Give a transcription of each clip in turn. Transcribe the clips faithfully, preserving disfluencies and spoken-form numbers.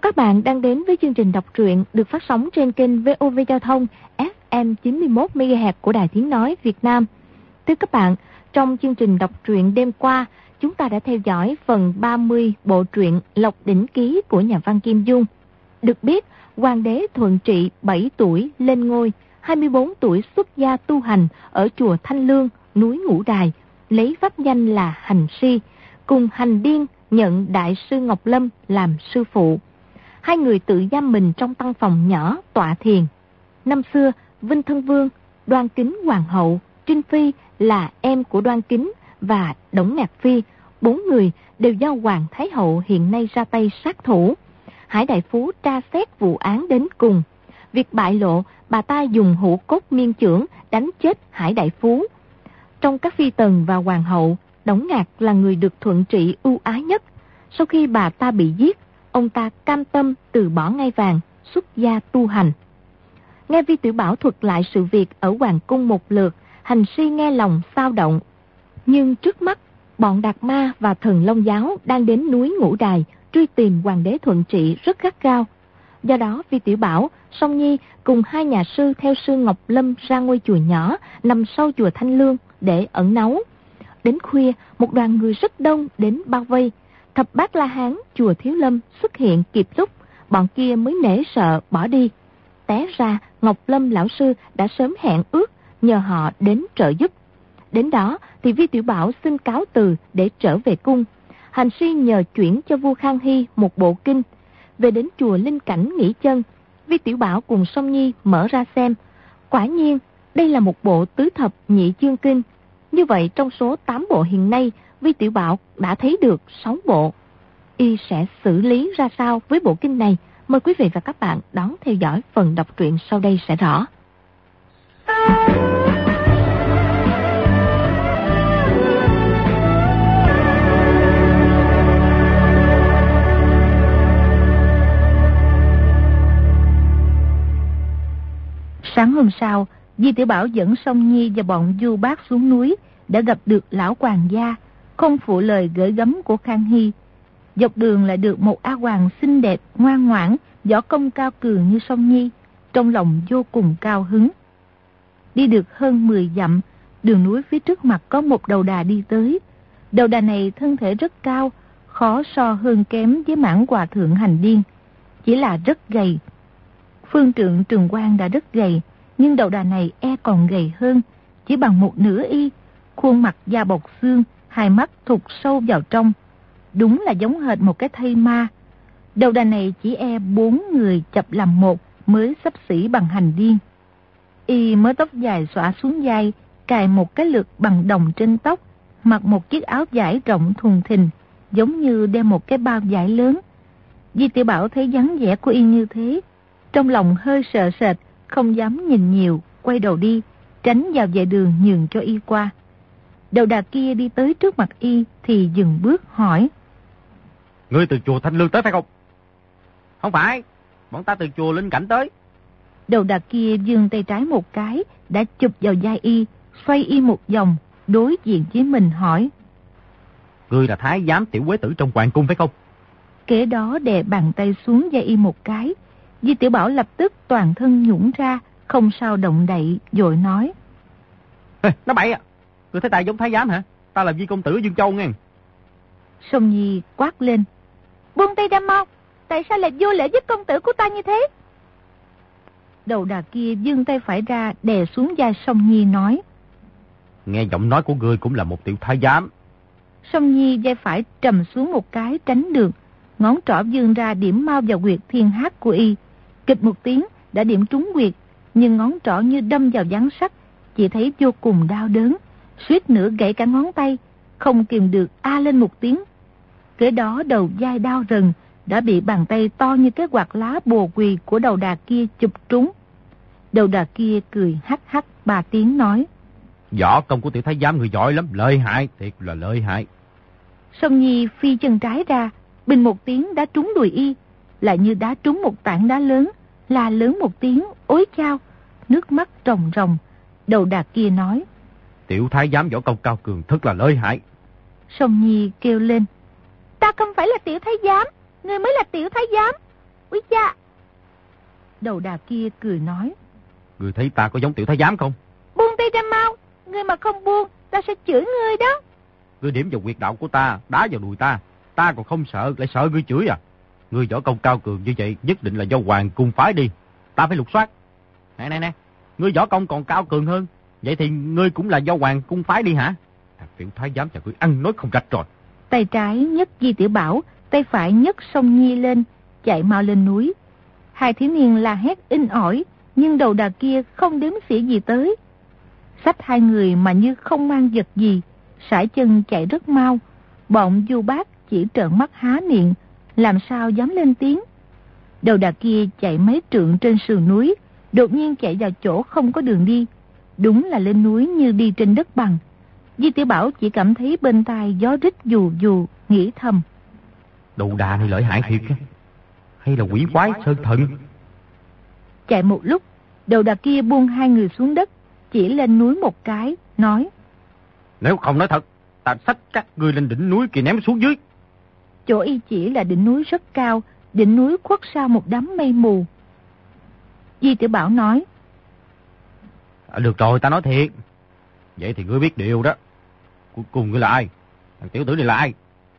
Các bạn đang đến với chương trình đọc truyện được phát sóng trên kênh vê o vê Giao thông ép em chín mươi mốt mê ga héc của Đài Tiếng Nói Việt Nam. Thưa các bạn, trong chương trình đọc truyện đêm qua, chúng ta đã theo dõi phần ba mươi bộ truyện Lộc Đỉnh Ký của nhà văn Kim Dung. Được biết, Hoàng đế Thuận Trị bảy tuổi lên ngôi, hai mươi bốn tuổi xuất gia tu hành ở chùa Thanh Lương, núi Ngũ Đài, lấy pháp danh là Hành Si, cùng Hành Điên nhận Đại sư Ngọc Lâm làm sư phụ. Hai người tự giam mình trong căn phòng nhỏ tọa thiền. Năm xưa, Vinh Thân Vương, Đoan Kính Hoàng hậu, Trinh Phi là em của Đoan Kính và Đổng Ngạc Phi, bốn người đều do Hoàng Thái hậu hiện nay ra tay sát thủ. Hải đại phú tra xét vụ án đến cùng. Việc bại lộ, bà ta dùng hũ cốt miên chưởng đánh chết Hải đại phú. Trong các phi tần và hoàng hậu, Đổng Ngạc là người được Thuận Trị ưu ái nhất. Sau khi bà ta bị giết, ông ta cam tâm từ bỏ ngai vàng, xuất gia tu hành. Nghe Vi Tiểu Bảo thuật lại sự việc ở hoàng cung một lượt, Hành Si nghe lòng xao động. Nhưng trước mắt, bọn Đạt Ma và Thần Long Giáo đang đến núi Ngũ Đài truy tìm Hoàng đế Thuận Trị rất gắt gao. Do đó, Vi Tiểu Bảo, Song Nhi cùng hai nhà sư theo sư Ngọc Lâm ra ngôi chùa nhỏ nằm sau chùa Thanh Lương để ẩn náu. Đến khuya, một đoàn người rất đông đến bao vây. Thập Bát La Hán chùa Thiếu Lâm xuất hiện kịp lúc, bọn kia mới nể sợ bỏ đi. Té ra, Ngọc Lâm lão sư đã sớm hẹn ước nhờ họ đến trợ giúp. Đến đó thì Vi Tiểu Bảo xin cáo từ để trở về cung. Hành Si nhờ chuyển cho vua Khang Hy một bộ kinh. Về đến chùa Linh Cảnh nghỉ chân, Vi Tiểu Bảo cùng Song Nhi mở ra xem. Quả nhiên, đây là một bộ tứ thập nhị chương kinh. Như vậy trong số tám bộ hiện nay, Vi Tiểu Bảo đã thấy được sáu bộ. Y sẽ xử lý ra sao với bộ kinh này? Mời quý vị và các bạn đón theo dõi phần đọc truyện sau đây sẽ rõ. Sáng hôm sau, Vi Tiểu Bảo dẫn Song Nhi và bọn du bác xuống núi, đã gặp được lão quản gia, không phụ lời gửi gắm của Khang Hy. Dọc đường lại được một A Hoàng xinh đẹp, ngoan ngoãn, võ công cao cường như Song Nhi, trong lòng vô cùng cao hứng. Đi được hơn mười dặm, đường núi phía trước mặt có một đầu đà đi tới. Đầu đà này thân thể rất cao, khó so hơn kém với mãn hòa thượng Hành Điên, chỉ là rất gầy. Phương trượng Trường Quang đã rất gầy, nhưng đầu đà này e còn gầy hơn, chỉ bằng một nửa y, khuôn mặt da bọc xương, hai mắt thụt sâu vào trong. Đúng là giống hệt một cái thây ma. Đầu đà này chỉ e bốn người chập làm một mới xấp xỉ bằng Hành Điên. Y mớ tóc dài xõa xuống vai, cài một cái lược bằng đồng trên tóc, mặc một chiếc áo vải rộng thùng thình, giống như đeo một cái bao vải lớn. Vi Tiểu Bảo thấy dáng vẻ của Y như thế, trong lòng hơi sợ sệt, không dám nhìn nhiều, quay đầu đi, tránh vào vệ đường nhường cho Y qua. Đầu đà kia đi tới trước mặt Y thì dừng bước hỏi: Ngươi từ chùa Thanh Lương tới phải không? Không phải, bọn ta từ chùa Linh Cảnh tới. Đầu đà kia giương tay trái một cái, đã chụp vào vai Y, xoay Y một vòng, đối diện với mình hỏi: Ngươi là thái giám tiểu quế tử trong hoàng cung phải không? Kế đó đè bàn tay xuống vai Y một cái. Vi Tiểu Bảo lập tức toàn thân nhũn ra, không sao động đậy, vội nói: Ê, nó bậy à, ngươi thấy ta giống thái giám hả? Ta là Vi công tử Dương Châu nghe. Song Nhi quát lên: Buông tay ra mau, tại sao lại vô lễ với công tử của ta như thế? Đầu đà kia giương tay phải ra đè xuống vai Song Nhi nói: Nghe giọng nói của ngươi cũng là một tiểu thái giám. Song Nhi vai phải trầm xuống một cái tránh được, ngón trỏ vươn ra điểm mau vào huyệt thiên hát của Y. Kịch một tiếng đã điểm trúng huyệt, nhưng ngón trỏ như đâm vào gián sắt, chỉ thấy vô cùng đau đớn, suýt nữa gãy cả ngón tay, không kìm được a lên một tiếng. Kế đó đầu vai đau rần, đã bị bàn tay to như cái quạt lá bồ quỳ của đầu đà kia chụp trúng. Đầu đà kia cười hắc hắc ba tiếng nói: Võ công của tiểu thái giám người giỏi lắm, lợi hại, thiệt là lợi hại. Song Nhi phi chân trái ra, bình một tiếng đá trúng đùi Y, lại như đá trúng một tảng đá lớn, la lớn một tiếng, ối chao, nước mắt ròng ròng. Đầu đà kia nói: Tiểu thái giám võ công cao cường, thật là lợi hại. Song Nhi kêu lên: Ta không phải là tiểu thái giám, ngươi mới là tiểu thái giám. Úi cha! Đầu đà kia cười nói. Ngươi thấy ta có giống tiểu thái giám không? Buông tay ra mau, ngươi mà không buông, ta sẽ chửi ngươi đó. Ngươi điểm vào huyệt đạo của ta, đá vào đùi ta, ta còn không sợ, lại sợ ngươi chửi à? Ngươi võ công cao cường như vậy, nhất định là do hoàng cung phái đi, ta phải lục soát. Nè nè nè, ngươi võ công còn cao cường hơn, vậy thì ngươi cũng là do hoàng cung phái đi hả? Thằng tiểu thái giám nhà ngươi ăn nói không rạch rồi. Tay trái nhấc Di Tiểu Bảo, tay phải nhấc Song Nhi lên, chạy mau lên núi. Hai thiếu niên la hét inh ỏi, nhưng đầu đà kia không đếm xỉa gì tới. Xách hai người mà như không mang vật gì, sải chân chạy rất mau. Bọn du bác chỉ trợn mắt há miệng, làm sao dám lên tiếng. Đầu đà kia chạy mấy trượng trên sườn núi, đột nhiên chạy vào chỗ không có đường đi. Đúng là lên núi như đi trên đất bằng. Di Tiểu Bảo chỉ cảm thấy bên tai gió rít dù dù, nghĩ thầm. Đầu đà này lợi hại thiệt, hay là quỷ quái sơn thần? Chạy một lúc, đầu đà kia buông hai người xuống đất, chỉ lên núi một cái, nói. Nếu không nói thật, ta xách các ngươi lên đỉnh núi kia ném xuống dưới. Chỗ y chỉ là đỉnh núi rất cao, đỉnh núi khuất sau một đám mây mù. Di Tiểu Bảo nói. À, được rồi, ta nói thiệt. Vậy thì ngươi biết điều đó. Cuối cùng ngươi là ai? Thằng tiểu tử này là ai?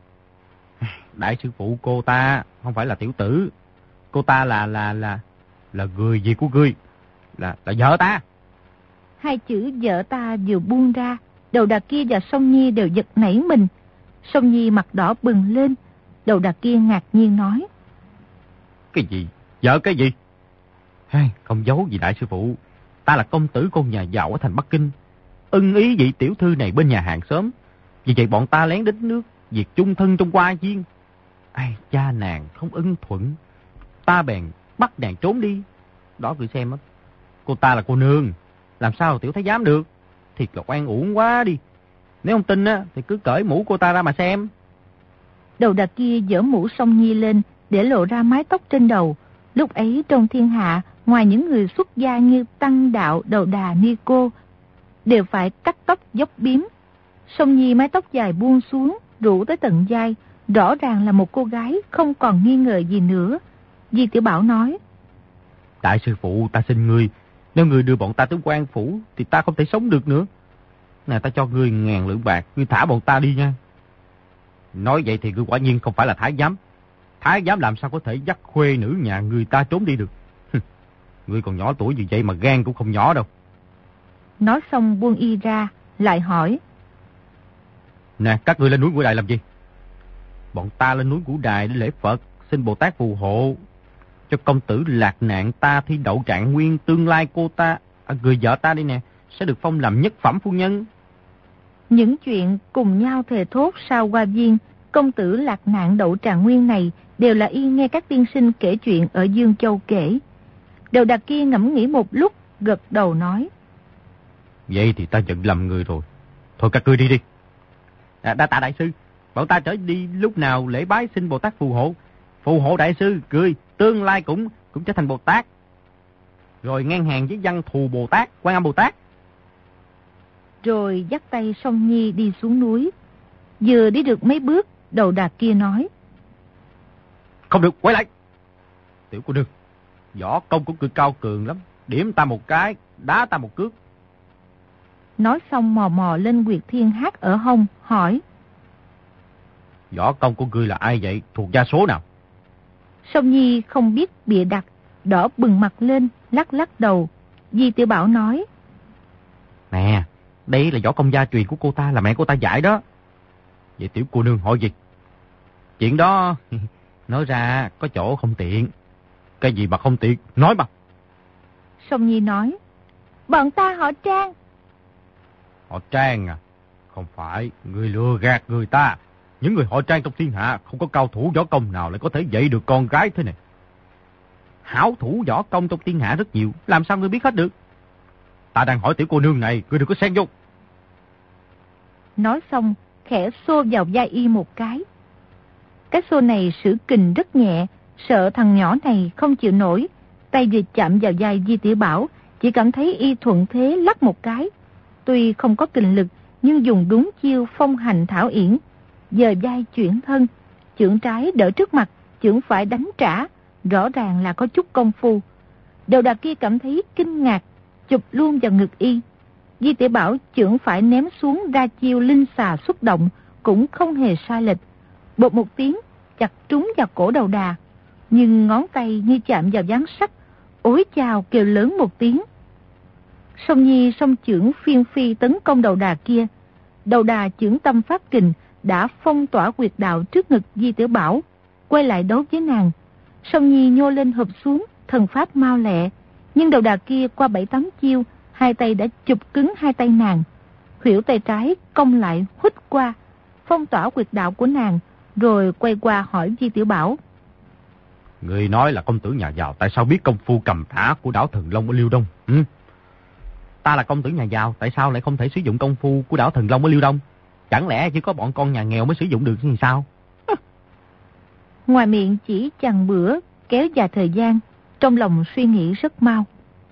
Đại sư phụ cô ta không phải là tiểu tử. Cô ta là là là là người gì của ngươi? Là là vợ ta. Hai chữ vợ ta vừa buông ra, đầu đà kia và Song Nhi đều giật nảy mình. Song Nhi mặt đỏ bừng lên, đầu đà kia ngạc nhiên nói. Cái gì? Vợ cái gì? Hey, không giấu gì đại sư phụ. Ta là công tử con nhà giàu ở thành Bắc Kinh, ưng ý vị tiểu thư này bên nhà hàng xóm. Vì vậy bọn ta lén đến nước, việc chung thân trong hoa viên. Ai, cha nàng không ưng thuận, ta bèn bắt nàng trốn đi. Đó cứ xem á, cô ta là cô nương, làm sao tiểu thái giám được? Thiệt là oan uổng quá đi. Nếu không tin á, thì cứ cởi mũ cô ta ra mà xem. Đầu đà kia giở mũ Song Nhi lên, để lộ ra mái tóc trên đầu. Lúc ấy trong thiên hạ, ngoài những người xuất gia như Tăng Đạo, Đầu Đà, Ni Cô, đều phải cắt tóc dốc bím. Song Nhi mái tóc dài buông xuống, rủ tới tận vai, rõ ràng là một cô gái, không còn nghi ngờ gì nữa. Di Tiểu Bảo nói. Đại sư phụ, ta xin ngươi, nếu ngươi đưa bọn ta tới quan phủ, thì ta không thể sống được nữa. Nè, ta cho ngươi ngàn lượng bạc, ngươi thả bọn ta đi nha. Nói vậy thì ngươi quả nhiên không phải là thái giám. Thái giám làm sao có thể dắt khuê nữ nhà người ta trốn đi được. Ngươi còn nhỏ tuổi như vậy mà gan cũng không nhỏ đâu. Nói xong buông y ra, lại hỏi. Nè, các ngươi lên núi Ngũ Đài làm gì? Bọn ta lên núi Ngũ Đài để lễ Phật, xin Bồ Tát phù hộ cho công tử lạc nạn ta thi đậu trạng nguyên, tương lai cô ta, à, người vợ ta đi nè, sẽ được phong làm nhất phẩm phu nhân. Những chuyện cùng nhau thề thốt sau hoa viên, công tử lạc nạn đậu trạng nguyên này đều là y nghe các tiên sinh kể chuyện ở Dương Châu kể. Đầu đà kia ngẫm nghĩ một lúc, gật đầu nói. Vậy thì ta nhận lầm người rồi. Thôi các ngươi đi đi. À, đa tạ đại sư. Bọn ta trở đi lúc nào lễ bái xin Bồ Tát phù hộ. Phù hộ đại sư, cười, tương lai cũng cũng trở thành Bồ Tát. Rồi ngang hàng với Văn Thù Bồ Tát, Quan Âm Bồ Tát. Rồi dắt tay Song Nhi đi xuống núi. Vừa đi được mấy bước, đầu đà kia nói. Không được, quay lại. Tiểu cô nương, võ công của ngươi cao cường lắm. Điểm ta một cái, đá ta một cước. Nói xong mò mò lên Nguyệt Thiên Hát ở hông, hỏi. Võ công của ngươi là ai vậy? Thuộc gia số nào? Song Nhi không biết bịa đặt, đỏ bừng mặt lên, lắc lắc đầu. Di Tiểu Bảo nói. Nè, đây là võ công gia truyền của cô ta, là mẹ cô ta dạy đó. Vậy tiểu cô nương hỏi gì? Chuyện đó nói ra có chỗ không tiện. Cái gì mà không tiện, nói mà. Song Nhi nói. Bọn ta họ Trang. Họ Trang à? Không phải, người lừa gạt người ta. Những người họ Trang trong thiên hạ không có cao thủ võ công nào lại có thể dạy được con gái thế này. Hảo thủ võ công trong thiên hạ rất nhiều, làm sao ngươi biết hết được? Ta đang hỏi tiểu cô nương này, ngươi đừng có xen vô. Nói xong, khẽ xô vào vai y một cái. Cái xô này sử kình rất nhẹ, sợ thằng nhỏ này không chịu nổi. Tay vừa chạm vào vai Di Tiểu Bảo, chỉ cảm thấy y thuận thế lắc một cái. Tuy không có kình lực, nhưng dùng đúng chiêu phong hành thảo yển. Dời vai chuyển thân, chưởng trái đỡ trước mặt, chưởng phải đánh trả. rõ ràng là có chút công phu. Đầu đà kia cảm thấy kinh ngạc, chụp luôn vào ngực y. Di Tiểu Bảo chưởng phải ném xuống ra chiêu linh xà xuất động, cũng không hề sai lệch. Bột một tiếng, chặt trúng vào cổ đầu đà, nhưng ngón tay như chạm vào dán sắt, ối chào kêu lớn một tiếng. Song Nhi song chưởng phiên phi tấn công đầu đà kia. Đầu đà chưởng tâm phát kình đã phong tỏa quyệt đạo trước ngực Di Tiểu Bảo, quay lại đấu với nàng. Song Nhi nhô lên hụp xuống, thần pháp mau lẹ, nhưng đầu đà kia qua bảy tám chiêu, hai tay đã chụp cứng hai tay nàng. Khuỷu tay trái cong lại huých qua, phong tỏa quyệt đạo của nàng, rồi quay qua hỏi Di Tiểu Bảo. Người nói là công tử nhà giàu, tại sao biết công phu cầm thả của đảo Thần Long ở Liêu Đông? Ừ? Ta là công tử nhà giàu, tại sao lại không thể sử dụng công phu của đảo Thần Long ở Liêu Đông? Chẳng lẽ chỉ có bọn con nhà nghèo mới sử dụng được như sao? Ngoài miệng chỉ chằng bữa, kéo dài thời gian, trong lòng suy nghĩ rất mau.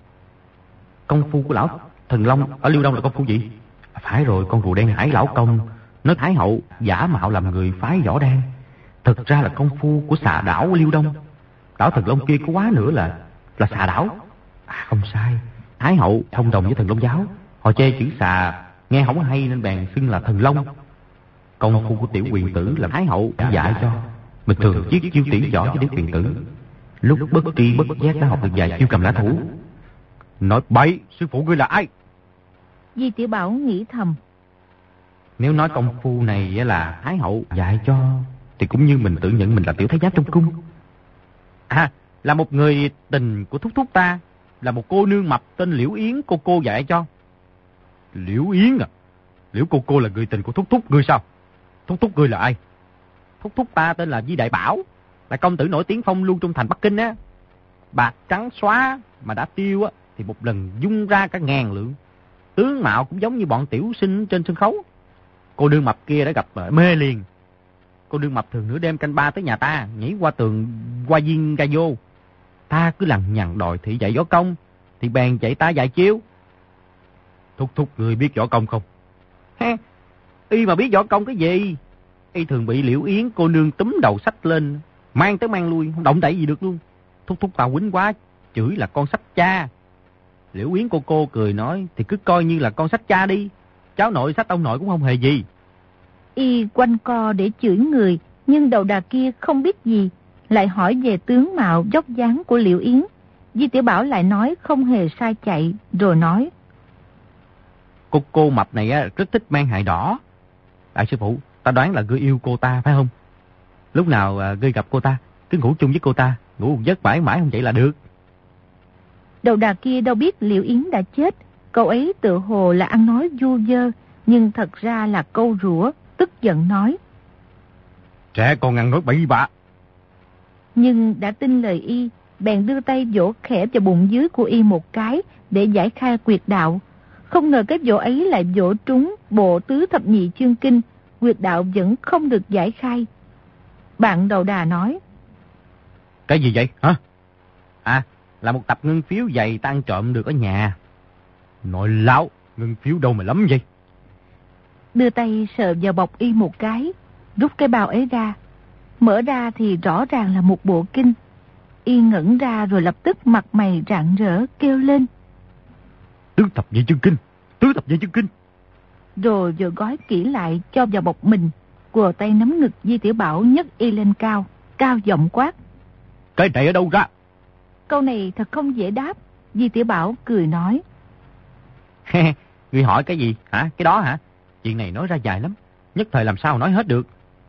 Công phu của lão Thần Long ở Liêu Đông là công phu gì? Phải rồi, con rùa đen Hải lão công nói Thái hậu giả mạo làm người phái võ đan, thực ra là công phu của xà đảo ở Liêu Đông. Đảo Thần Long kia có quá nữa là là xà đảo. À, không sai, Thái hậu thông đồng với Thần Long giáo, họ chê chữ xà nghe không hay nên bèn xưng là Thần Long. Công phu của tiểu quyền tử là Thái hậu đã dạy cho, mình thường chiết chiêu tuyển võ với tiểu quyền tử, lúc bất tri bất giác đã học được vài chiêu cầm lá thủ. Nói bậy, sư phụ ngươi là ai? Di Tiểu Bảo nghĩ thầm, nếu nói công phu này là Thái hậu dạy cho, thì cũng như mình tự nhận mình là tiểu thái giám trong cung. À, là một người tình của thúc thúc ta, là một cô nương mập tên Liễu Yến cô cô dạy cho. Liễu Yến à? Liễu cô cô là người tình của thúc thúc ngươi sao? Thúc thúc ngươi là ai? Thúc thúc ta tên là Di Đại Bảo, là công tử nổi tiếng phong lưu trong thành Bắc Kinh á. Bạc trắng xóa mà đã tiêu á thì một lần dung ra cả ngàn lượng. Tướng mạo cũng giống như bọn tiểu sinh trên sân khấu. Cô nương mập kia đã gặp mê liền. Cô nương mập thường nửa đêm canh ba tới nhà ta, nhảy qua tường qua viên ga vô. Ta cứ lằng nhằng đòi thị dạy võ công, thì bèn dạy ta vài chiêu. Thúc thúc người biết võ công không? Ha, y mà biết võ công cái gì? Y thường bị Liễu Yến cô nương túm đầu sách lên, mang tới mang lui, không động đậy gì được luôn. Thúc thúc tao quýnh quá, chửi là con sách cha. Liễu Yến cô cô cười nói, thì cứ coi như là con sách cha đi, cháu nội sách ông nội cũng không hề gì. Y quanh co để chửi người, nhưng đầu đà kia không biết gì, lại hỏi về tướng mạo dốc dáng của Liễu Yến. Di Tiểu Bảo lại nói không hề sai chạy, rồi nói, Cô cô mập này á, rất thích mang hài đỏ. Đại sư phụ, ta đoán là ngươi yêu cô ta phải không? Lúc nào à, ngươi gặp cô ta, cứ ngủ chung với cô ta, ngủ một giấc mãi mãi không vậy là được. Đầu đà kia đâu biết Liễu Yến đã chết, câu ấy tự hồ là ăn nói vu vơ, nhưng thật ra là câu rủa, tức giận nói, Trẻ con ăn nói bậy bạ. Nhưng đã tin lời y, bèn đưa tay vỗ khẽ vào bụng dưới của y một cái để giải khai quyệt đạo. Không ngờ cái vỗ ấy lại vỗ trúng bộ tứ thập nhị chương kinh, quyệt đạo vẫn không được giải khai. Bạn đầu đà nói, Cái gì vậy hả? À, là một tập ngân phiếu dày ta ăn trộm được ở nhà. Nội láo, ngân phiếu đâu mà lắm vậy? Đưa tay sờ vào bọc y một cái, rút cái bao ấy ra. Mở ra thì rõ ràng là một bộ kinh. Y ngẩn ra rồi lập tức mặt mày rạng rỡ kêu lên, Tứ thập nhị chương kinh, tứ thập nhị chương kinh. Rồi vừa gói kỹ lại cho vào bọc mình, quờ tay nắm ngực Di Tiểu Bảo nhấc y lên cao, cao giọng quát, Cái này ở đâu ra? Câu này thật không dễ đáp. Di Tiểu Bảo cười nói, Ngươi hỏi cái gì hả? Cái đó hả? Chuyện này nói ra dài lắm, nhất thời làm sao nói hết được.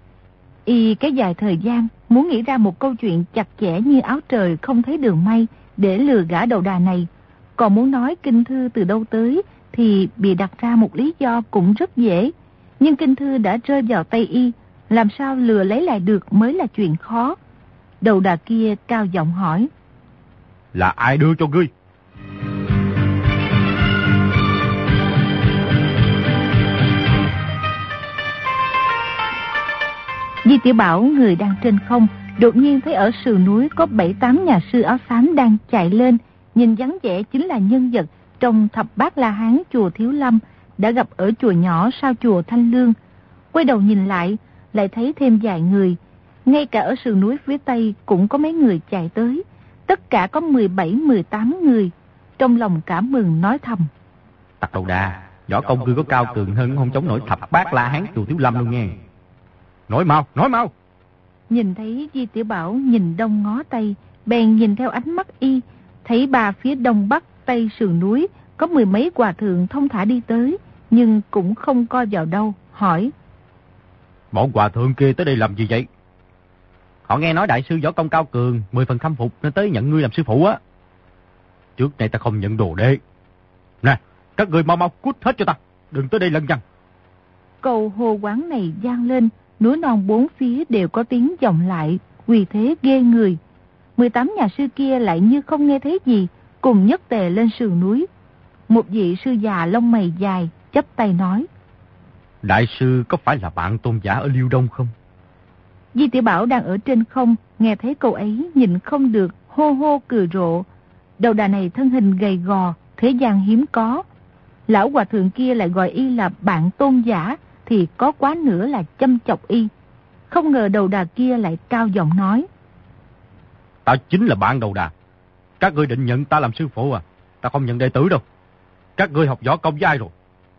Y cái dài thời gian muốn nghĩ ra một câu chuyện chặt chẽ như áo trời không thấy đường may để lừa gã đầu đà này. Còn muốn nói kinh thư từ đâu tới thì bị đặt ra một lý do cũng rất dễ. Nhưng kinh thư đã rơi vào tay y, làm sao lừa lấy lại được mới là chuyện khó. Đầu đà kia cao giọng hỏi, Là ai đưa cho ngươi? Di Tiểu Bảo người đang trên không, đột nhiên thấy ở sườn núi có bảy tám nhà sư áo xám đang chạy lên, nhìn dáng vẻ chính là nhân vật trong thập bát La Hán chùa Thiếu Lâm đã gặp ở chùa nhỏ sau chùa Thanh Lương. Quay đầu nhìn lại, lại thấy thêm vài người. Ngay cả ở sườn núi phía tây cũng có mấy người chạy tới. Tất cả có mười bảy mười tám người. Trong lòng cảm mừng nói thầm: Tặc đầu đà, võ công ngươi có cao cường hơn không chống nổi thập bát La Hán Chùa Thiếu Lâm luôn nghe. Nói mau, nói mau. Nhìn thấy Di Tiểu Bảo nhìn đông ngó tây, bèn nhìn theo ánh mắt y, thấy ba phía đông bắc tây sườn núi có mười mấy hòa thượng thông thả đi tới, nhưng cũng không coi vào đâu, hỏi: Bọn hòa thượng kia tới đây làm gì vậy? Họ nghe nói đại sư võ công cao cường, mười phần khâm phục nên tới nhận ngươi làm sư phụ á. Trước đây ta không nhận đồ đệ. Nè, các ngươi mau mau cút hết cho ta, đừng tới đây lân văng. Câu hô quán này vang lên, núi non bốn phía đều có tiếng vọng lại, uy thế ghê người. mười tám nhà sư kia lại như không nghe thấy gì, cùng nhất tề lên sườn núi. Một vị sư già lông mày dài, chắp tay nói: Đại sư có phải là bạn tôn giả ở Liêu Đông không? Di Tiểu Bảo đang ở trên không, nghe thấy câu ấy nhìn không được, hô hô cười rộ. Đầu đà này thân hình gầy gò, thế gian hiếm có. Lão hòa thượng kia lại gọi y là bạn tôn giả, thì có quá nữa là châm chọc y. Không ngờ đầu đà kia lại cao giọng nói: Ta chính là bạn đầu đà. Các ngươi định nhận ta làm sư phụ à? Ta không nhận đệ tử đâu. Các ngươi học võ công với ai rồi?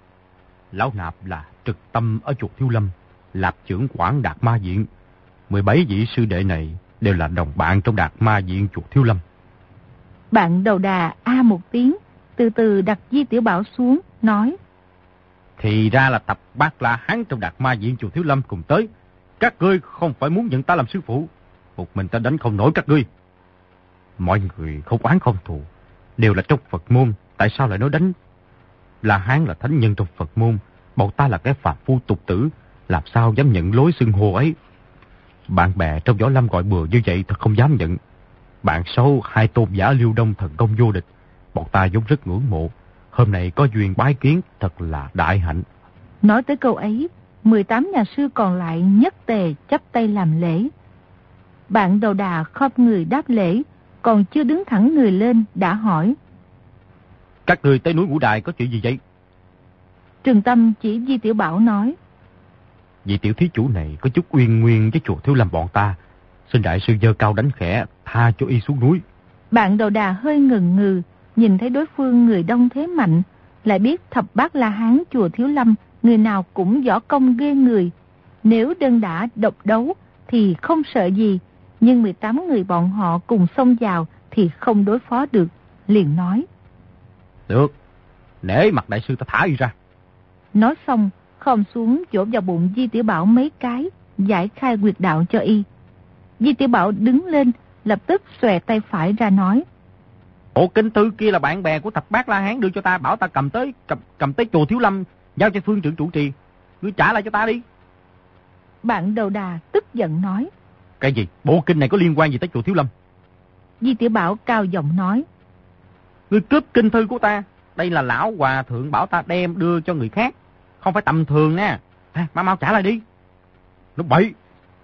Lão nạp là Trực Tâm ở chùa Thiếu Lâm, lạp trưởng quản Đạt Ma Viện. mười bảy vị sư đệ này đều là đồng bạn trong Đạt Ma Viện chùa Thiếu Lâm. Bạn đầu đà a một tiếng, từ từ đặt Di Tiểu Bảo xuống, nói: Thì ra là tập bát La Hán trong Đạt Ma Viện chùa Thiếu Lâm cùng tới. Các ngươi không phải muốn nhận ta làm sư phụ, một mình ta đánh không nổi các ngươi. Mọi người không oán không thù, đều là trong Phật môn, tại sao lại nói đánh? La Hán là thánh nhân trong Phật môn, bọn ta là cái phàm phu tục tử, làm sao dám nhận lối xưng hô ấy? Bạn bè trong võ lâm gọi bừa như vậy thật không dám nhận. Bạn xấu hai tôn giả Liêu Đông thần công vô địch, bọn ta vốn rất ngưỡng mộ. Hôm nay có duyên bái kiến, thật là đại hạnh. Nói tới câu ấy, mười tám nhà sư còn lại nhất tề chắp tay làm lễ. Bạn đầu đà khom người đáp lễ, còn chưa đứng thẳng người lên đã hỏi: Các người tới núi Ngũ Đài có chuyện gì vậy? Trường Tâm chỉ Di Tiểu Bảo nói: Vị tiểu thí chủ này có chút uyên nguyên với chùa Thiếu Lâm bọn ta, xin đại sư giơ cao đánh khẽ, tha cho y xuống núi. Bạn đầu đà hơi ngừng ngừ, nhìn thấy đối phương người đông thế mạnh, lại biết thập bát La Hán chùa Thiếu Lâm người nào cũng võ công ghê người. Nếu đơn đả độc đấu thì không sợ gì, nhưng mười tám người bọn họ cùng xông vào thì không đối phó được, liền nói: Được, nể mặt đại sư ta thả y ra. Nói xong, khom xuống vỗ vào bụng Di Tiểu Bảo mấy cái, giải khai quyệt đạo cho y. Di Tiểu Bảo đứng lên, lập tức xòe tay phải ra nói: Bộ kinh thư kia là bạn bè của thập bát La Hán đưa cho ta, bảo ta cầm tới cầm, cầm tới chùa Thiếu Lâm, giao cho phương trưởng chủ trì. Ngươi trả lại cho ta đi. Bạn đầu đà tức giận nói: Cái gì? Bộ kinh này có liên quan gì tới chùa Thiếu Lâm? Di Tiểu Bảo cao giọng nói: Ngươi cướp kinh thư của ta. Đây là lão hòa thượng bảo ta đem đưa cho người khác, không phải tầm thường nha. À, mau mau trả lại đi. Nó bậy.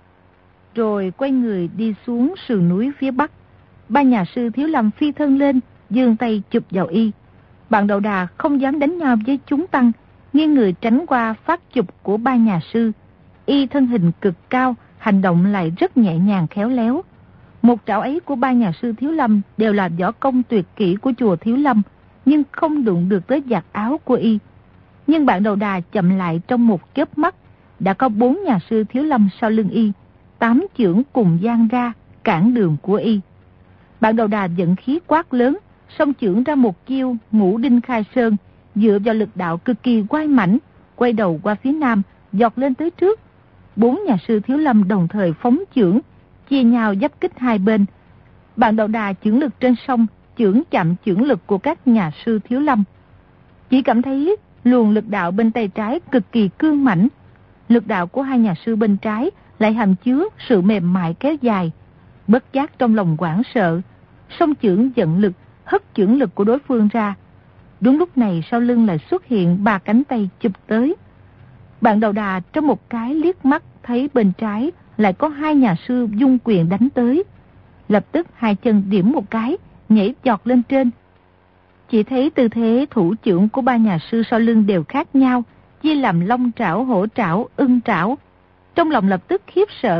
Rồi quay người đi xuống sườn núi phía bắc. Ba nhà sư Thiếu Lâm phi thân lên, giương tay chụp vào y. Bạn đầu đà không dám đánh nhau với chúng tăng, nghiêng người tránh qua phát chụp của ba nhà sư. Y thân hình cực cao, hành động lại rất nhẹ nhàng khéo léo. Một trảo ấy của ba nhà sư Thiếu Lâm đều là võ công tuyệt kỹ của chùa Thiếu Lâm, nhưng không đụng được tới giặt áo của y. Nhưng bạn đầu đà chậm lại trong một chớp mắt, đã có bốn nhà sư Thiếu Lâm sau lưng y, tám chưởng cùng giang ra, cản đường của y. Bạn đầu đà giận khí quát lớn, xông chưởng ra một chiêu ngũ đinh khai sơn, dựa vào lực đạo cực kỳ quay mảnh, quay đầu qua phía nam, giọt lên tới trước. Bốn nhà sư Thiếu Lâm đồng thời phóng chưởng, chia nhau giáp kích hai bên. Bạn đầu đà chưởng lực trên sông, chưởng chạm chưởng lực của các nhà sư Thiếu Lâm. Chỉ cảm thấy luồng lực đạo bên tay trái cực kỳ cương mãnh, lực đạo của hai nhà sư bên trái lại hàm chứa sự mềm mại kéo dài. Bất giác trong lòng hoảng sợ, song chưởng giận lực hất chưởng lực của đối phương ra. Đúng lúc này sau lưng lại xuất hiện ba cánh tay chụp tới. Bạn đầu đà trong một cái liếc mắt thấy bên trái lại có hai nhà sư dung quyền đánh tới, lập tức hai chân điểm một cái, nhảy giọt lên trên. Chỉ thấy tư thế thủ chưởng của ba nhà sư sau lưng đều khác nhau, chia làm long trảo, hổ trảo, ưng trảo. Trong lòng lập tức khiếp sợ,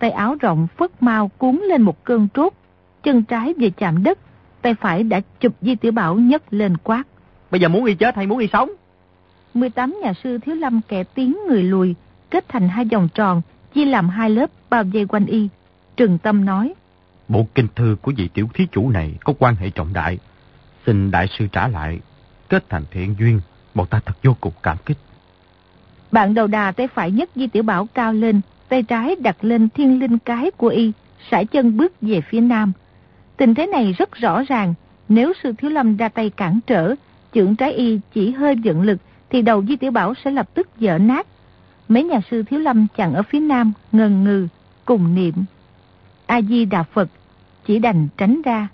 tay áo rộng phất mau cuốn lên một cơn trốt, chân trái vừa chạm đất, tay phải đã chụp Di Tiểu Bảo nhấc lên quát. Bây giờ muốn y chết hay muốn y sống? mười tám nhà sư Thiếu Lâm kẻ tiến người lùi, kết thành hai vòng tròn, chia làm hai lớp bao vây quanh y. Trừng Tâm nói: Bộ kinh thư của vị tiểu thí chủ này có quan hệ trọng đại, xin đại sư trả lại, kết thành thiện duyên, bọn ta thật vô cùng cảm kích. Bạn đầu đà tay phải nhấc Di Tiểu Bảo cao lên, tay trái đặt lên thiên linh cái của y, sải chân bước về phía nam. Tình thế này rất rõ ràng, nếu sư Thiếu Lâm ra tay cản trở, chưởng trái y chỉ hơi vận lực thì đầu Di Tiểu Bảo sẽ lập tức vỡ nát. Mấy nhà sư Thiếu Lâm chặn ở phía nam, ngần ngừ, cùng niệm A Di Đà Phật, chỉ đành tránh ra.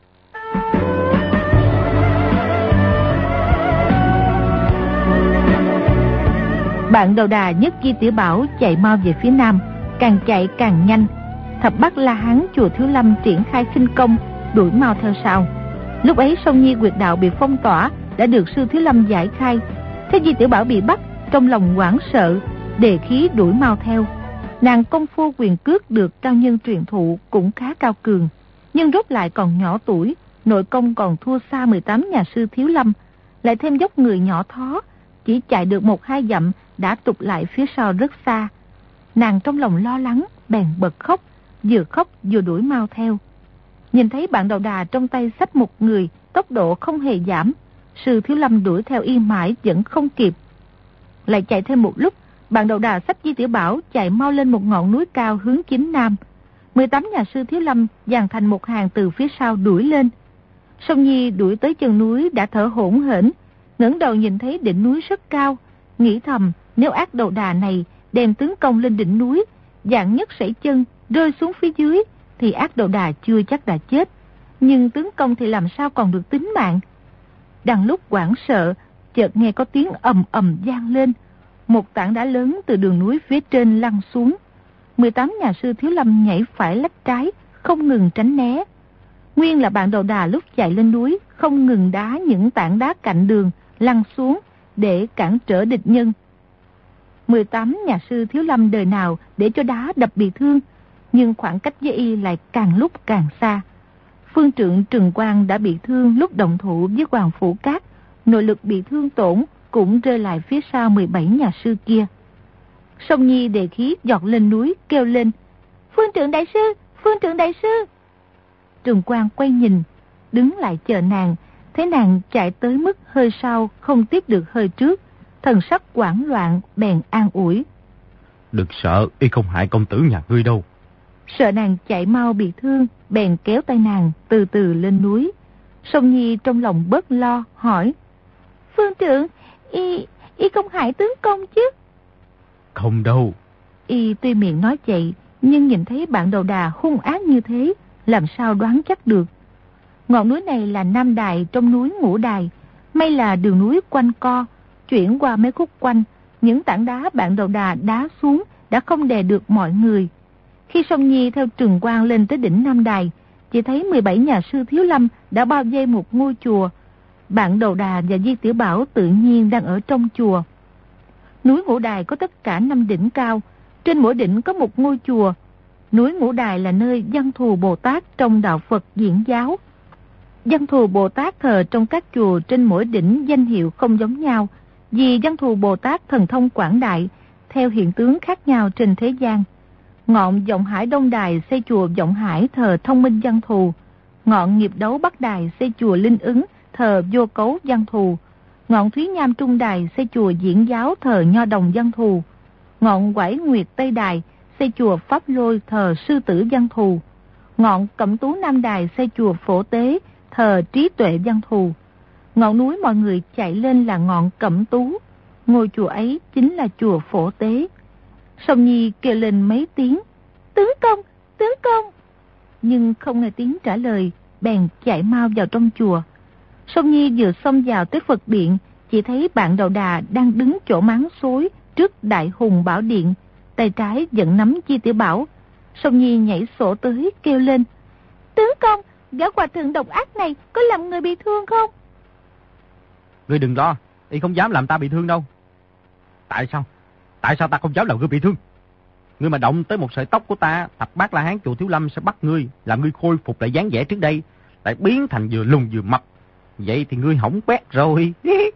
Bạn đầu đà nhấc Di Tiểu Bảo chạy mau về phía nam, càng chạy càng nhanh. Thập Bát La Hán chùa Thiếu Lâm triển khai khinh công, đuổi mau theo sau. Lúc ấy Sông Nhi Quyệt đạo bị phong tỏa, đã được sư Thiếu Lâm giải khai. Thế Di Tiểu Bảo bị bắt, trong lòng hoảng sợ, đề khí đuổi mau theo. Nàng công phu quyền cước được cao nhân truyền thụ cũng khá cao cường, nhưng rốt lại còn nhỏ tuổi, nội công còn thua xa mười tám nhà sư Thiếu Lâm, lại thêm dốc người nhỏ thó, chỉ chạy được một hai dặm đã tụt lại phía sau rất xa. Nàng trong lòng lo lắng, bèn bật khóc, vừa khóc vừa đuổi mau theo. Nhìn thấy bạn đầu đà trong tay xách một người, tốc độ không hề giảm, sư Thiếu Lâm đuổi theo y mãi vẫn không kịp. Lại chạy thêm một lúc, bạn đầu đà xách Di Tiểu Bảo chạy mau lên một ngọn núi cao hướng chính nam. mười tám nhà sư Thiếu Lâm dàn thành một hàng từ phía sau đuổi lên. Song Nhi đuổi tới chân núi đã thở hổn hển, ngẩng đầu nhìn thấy đỉnh núi rất cao, nghĩ thầm nếu ác đầu đà này đem tướng công lên đỉnh núi, dạng nhất sẩy chân rơi xuống phía dưới thì ác đầu đà chưa chắc đã chết, nhưng tướng công thì làm sao còn được tính mạng. Đang lúc hoảng sợ, chợt nghe có tiếng ầm ầm vang lên, một tảng đá lớn từ đường núi phía trên lăn xuống. mười tám nhà sư Thiếu Lâm nhảy phải lách trái, không ngừng tránh né. Nguyên là bạn đầu đà lúc chạy lên núi không ngừng đá những tảng đá cạnh đường lăn xuống để cản trở địch nhân. mười tám nhà sư Thiếu Lâm đời nào để cho đá đập bị thương, nhưng khoảng cách với y lại càng lúc càng xa. Phương trượng Trừng Quang đã bị thương lúc động thủ với Hoàng Phủ Cát, nội lực bị thương tổn cũng rơi lại phía sau mười bảy nhà sư kia. Song Nhi đề khí giọt lên núi kêu lên: Phương trượng đại sư, Phương trượng đại sư. Trừng Quang quay nhìn, đứng lại chờ nàng, thấy nàng chạy tới mức hơi sau không tiếp được hơi trước, thần sắc hoảng loạn bèn an ủi: Đừng sợ, y không hại công tử nhà ngươi đâu. Sợ nàng chạy mau bị thương, bèn kéo tay nàng từ từ lên núi. Song Nhi trong lòng bớt lo, hỏi: Phương trượng, y, y không hại tướng công chứ? Không đâu. Y tuy miệng nói vậy, nhưng nhìn thấy bạn đầu đà hung ác như thế, làm sao đoán chắc được. Ngọn núi này là Nam Đài trong núi Ngũ Đài, may là đường núi quanh co, chuyển qua mấy khúc quanh, những tảng đá bạn đầu đà đá xuống đã không đè được mọi người. Khi Song Nhi theo Trừng Quang lên tới đỉnh Nam Đài, chỉ thấy mười bảy nhà sư Thiếu Lâm đã bao vây một ngôi chùa. Bạn đầu đà và Di Tiểu Bảo tự nhiên đang ở trong chùa. Núi Ngũ Đài có tất cả năm đỉnh cao, trên mỗi đỉnh có một ngôi chùa. Núi Ngũ Đài là nơi Văn Thù Bồ Tát trong đạo Phật diễn giáo. Văn Thù Bồ Tát thờ trong các chùa trên mỗi đỉnh danh hiệu không giống nhau, vì Văn Thù Bồ Tát thần thông quảng đại, theo hiện tướng khác nhau trên thế gian. Ngọn Vọng Hải Đông Đài xây chùa Vọng Hải thờ Thông Minh Văn Thù, ngọn Nghiệp Đấu Bắc Đài xây chùa Linh Ứng thờ Vô Cấu Văn Thù, ngọn Thúy Nham Trung Đài xây chùa Diễn Giáo thờ Nho Đồng Văn Thù, ngọn Quải Nguyệt Tây Đài xây chùa Pháp Lôi thờ Sư Tử Văn Thù, ngọn Cẩm Tú Nam Đài xây chùa Phổ Tế thờ Trí Tuệ Văn Thù. Ngọn núi mọi người chạy lên là ngọn Cẩm Tú, ngôi chùa ấy chính là chùa Phổ Tế. Song Nhi kêu lên mấy tiếng: Tướng công, tướng công, nhưng không nghe tiếng trả lời, bèn chạy mau vào trong chùa. Song Nhi vừa xông vào tới Phật điện, chỉ thấy bạn đầu đà đang đứng chỗ máng xối trước Đại Hùng Bảo Điện, tay trái vẫn nắm Di Tiểu Bảo. Song Nhi nhảy sổ tới kêu lên: Tướng công, gã hòa thượng độc ác này có làm người bị thương không? Ngươi đừng lo, y không dám làm ta bị thương đâu. Tại sao? Tại sao ta không dám làm ngươi bị thương? Ngươi mà động tới một sợi tóc của ta, Thập Bát La Hán chùa Thiếu Lâm sẽ bắt ngươi, làm ngươi khôi phục lại dáng vẻ trước đây, lại biến thành vừa lùn vừa mập. Vậy thì ngươi hỏng bét rồi.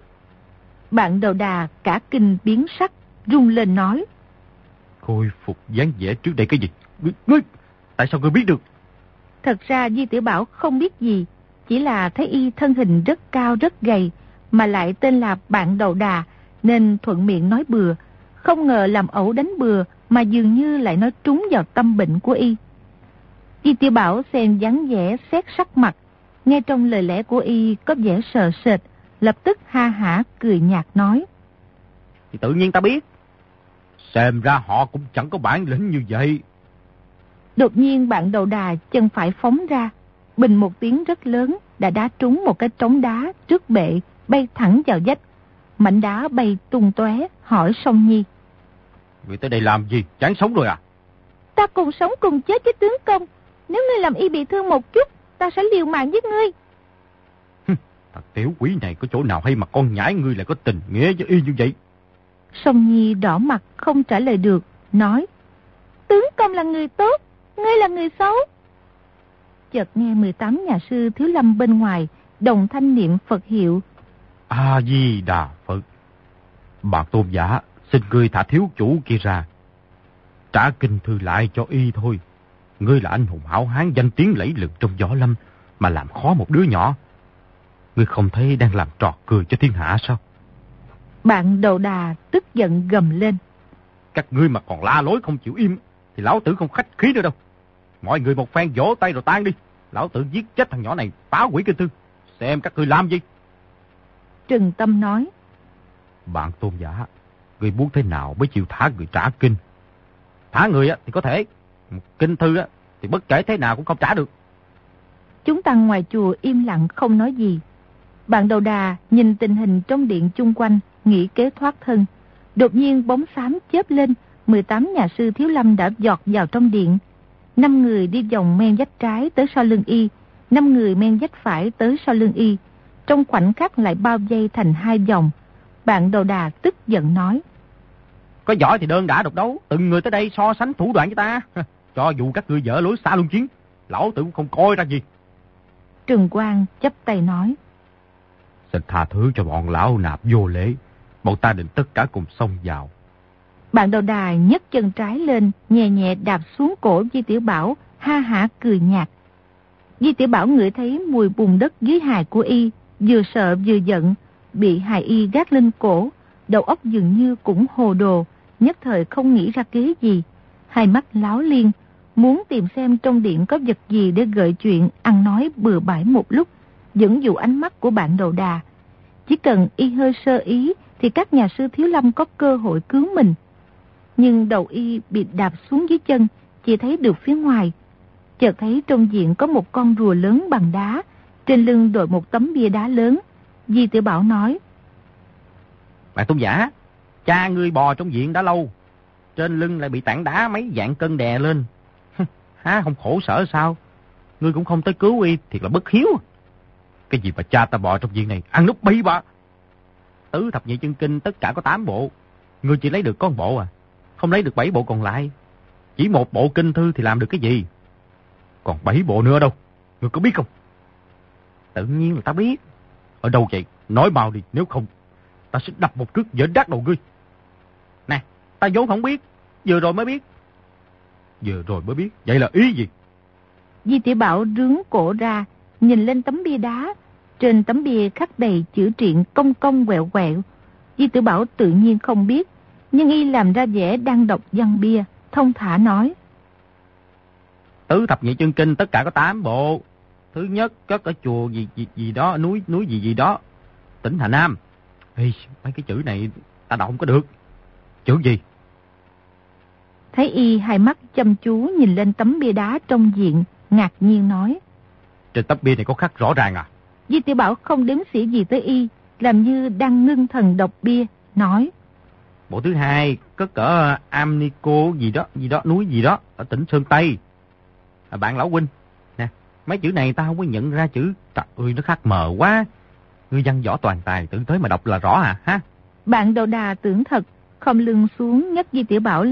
Bạn Đầu Đà cả kinh biến sắc, run lên nói. Khôi phục dáng vẻ trước đây cái gì? Ngươi, ngươi, tại sao ngươi biết được? Thật ra Di Tiểu Bảo không biết gì, chỉ là thấy y thân hình rất cao rất gầy, mà lại tên là Bạn Đầu Đà, nên thuận miệng nói bừa. Không ngờ làm ẩu đánh bừa, mà dường như lại nói trúng vào tâm bệnh của y. Di Tiểu Bảo xem dáng vẻ xét sắc mặt, nghe trong lời lẽ của y có vẻ sợ sệt, lập tức ha hả cười nhạt nói. Thì tự nhiên ta biết. Xem ra họ cũng chẳng có bản lĩnh như vậy. Đột nhiên Bạn Đầu Đà chân phải phóng ra, bình một tiếng rất lớn, đã đá trúng một cái trống đá trước bệ, bay thẳng vào vách. Mảnh đá bay tung tóe, hỏi Song Nhi. Người tới đây làm gì? Chán sống rồi à? Ta cùng sống cùng chết với tướng công. Nếu ngươi làm y bị thương một chút, ta sẽ liều mạng giết ngươi. Thật tiểu quỷ này có chỗ nào hay mà con nhãi ngươi lại có tình nghĩa với y như vậy? Song Nhi đỏ mặt không trả lời được, nói. Tướng công là người tốt, ngươi là người xấu. Chợt nghe mười tám nhà sư Thiếu Lâm bên ngoài đồng thanh niệm Phật hiệu. A-di-đà Phật. Bạc tôn giả, xin ngươi thả thiếu chủ kia ra, trả kinh thư lại cho y thôi. Ngươi là anh hùng hảo hán danh tiếng lẫy lừng trong võ lâm, mà làm khó một đứa nhỏ. Ngươi không thấy đang làm trò cười cho thiên hạ sao? Bạn Đầu Đà tức giận gầm lên. Các ngươi mà còn la lối không chịu im, thì lão tử không khách khí nữa đâu. Mọi người một phen vỗ tay rồi tan đi. Lão tử giết chết thằng nhỏ này, phá hủy kinh thư. Xem các ngươi làm gì. Trừng Tâm nói. Bạn tôn giả, ngươi muốn thế nào mới chịu thả người trả kinh? Thả người á thì có thể, kinh thư á thì bất kể thế nào cũng không trả được. Chúng tăng ngoài chùa im lặng không nói gì. Bạn Đầu Đà nhìn tình hình trong điện chung quanh, nghĩ kế thoát thân. Đột nhiên bóng xám chớp lên, mười tám nhà sư Thiếu Lâm đã giọt vào trong điện. Năm người đi vòng men vách trái tới sau lưng y, năm người men vách phải tới sau lưng y. Trong khoảnh khắc lại bao vây thành hai vòng. Bạn Đầu Đà tức giận nói. Có giỏi thì đơn đã độc đấu, từng người tới đây so sánh thủ đoạn với ta. Cho dù các ngươi dở lối xa luân chiến, lão tử cũng không coi ra gì. Trừng Quang chắp tay nói. Xin tha thứ cho bọn lão nạp vô lễ, bọn ta định tất cả cùng xông vào. Bạn Đầu Đà nhấc chân trái lên, nhẹ nhẹ đạp xuống cổ Di Tiểu Bảo, ha hả cười nhạt. Di Tiểu Bảo ngửi thấy mùi bùn đất dưới hài của y, vừa sợ vừa giận, bị hài y gác lên cổ, đầu óc dường như cũng hồ đồ, nhất thời không nghĩ ra kế gì. Hai mắt láo liên, muốn tìm xem trong điện có vật gì để gợi chuyện, ăn nói bừa bãi một lúc, dẫn dụ ánh mắt của Bạn Đầu Đà. Chỉ cần y hơi sơ ý thì các nhà sư Thiếu Lâm có cơ hội cứu mình. Nhưng đầu y bị đạp xuống dưới chân, chỉ thấy được phía ngoài. Chợt thấy trong viện có một con rùa lớn bằng đá, trên lưng đội một tấm bia đá lớn. Di Tiểu Bảo nói. Bạn tôn giả, cha ngươi bò trong viện đã lâu, trên lưng lại bị tảng đá mấy vạn cân đè lên. Há không khổ sở sao? Ngươi cũng không tới cứu y, thiệt là bất hiếu. Cái gì mà cha ta bò trong viện này, ăn núp bí bạ. Tứ thập nhị chân kinh tất cả có tám bộ, ngươi chỉ lấy được con bộ à, không lấy được bảy bộ còn lại. Chỉ một bộ kinh thư thì làm được cái gì? Còn bảy bộ nữa đâu, ngươi có biết không? Tự nhiên là ta biết. Ở đâu vậy? Nói mau đi, nếu không ta sẽ đập một cước dở đát đầu ngươi. Nè, ta vốn không biết, vừa rồi mới biết. Vừa rồi mới biết, vậy là ý gì? Di Tiểu Bảo rướn cổ ra, nhìn lên tấm bia đá. Trên tấm bia khắc đầy chữ triện cong cong quẹo quẹo. Di Tiểu Bảo tự nhiên không biết, nhưng y làm ra vẻ đang đọc văn bia, thông thả nói. Tứ thập nhị chân kinh tất cả có tám bộ. Thứ nhất cất ở chùa gì gì gì đó, núi núi gì gì đó, tỉnh Hà Nam. Ê, mấy cái chữ này ta đọc không có được. Chữ gì? Thấy y hai mắt chăm chú nhìn lên tấm bia đá trong viện, ngạc nhiên nói. Trên tấm bia này có khắc rõ ràng à? Di Tiểu Bảo không đếm xỉa gì tới y, làm như đang ngưng thần đọc bia, nói. Bộ thứ hai cất ở Amnico gì đó, gì đó, núi gì đó, ở tỉnh Sơn Tây. À, bạn lão huynh, nè, mấy chữ này ta không có nhận ra chữ. Trời ơi, nó khắc mờ quá. Ngươi văn võ toàn tài, tự tới mà đọc là rõ à, ha? Bạn Đầu Đà tưởng thật, không lưng xuống nhấc Di Tiểu Bảo lên,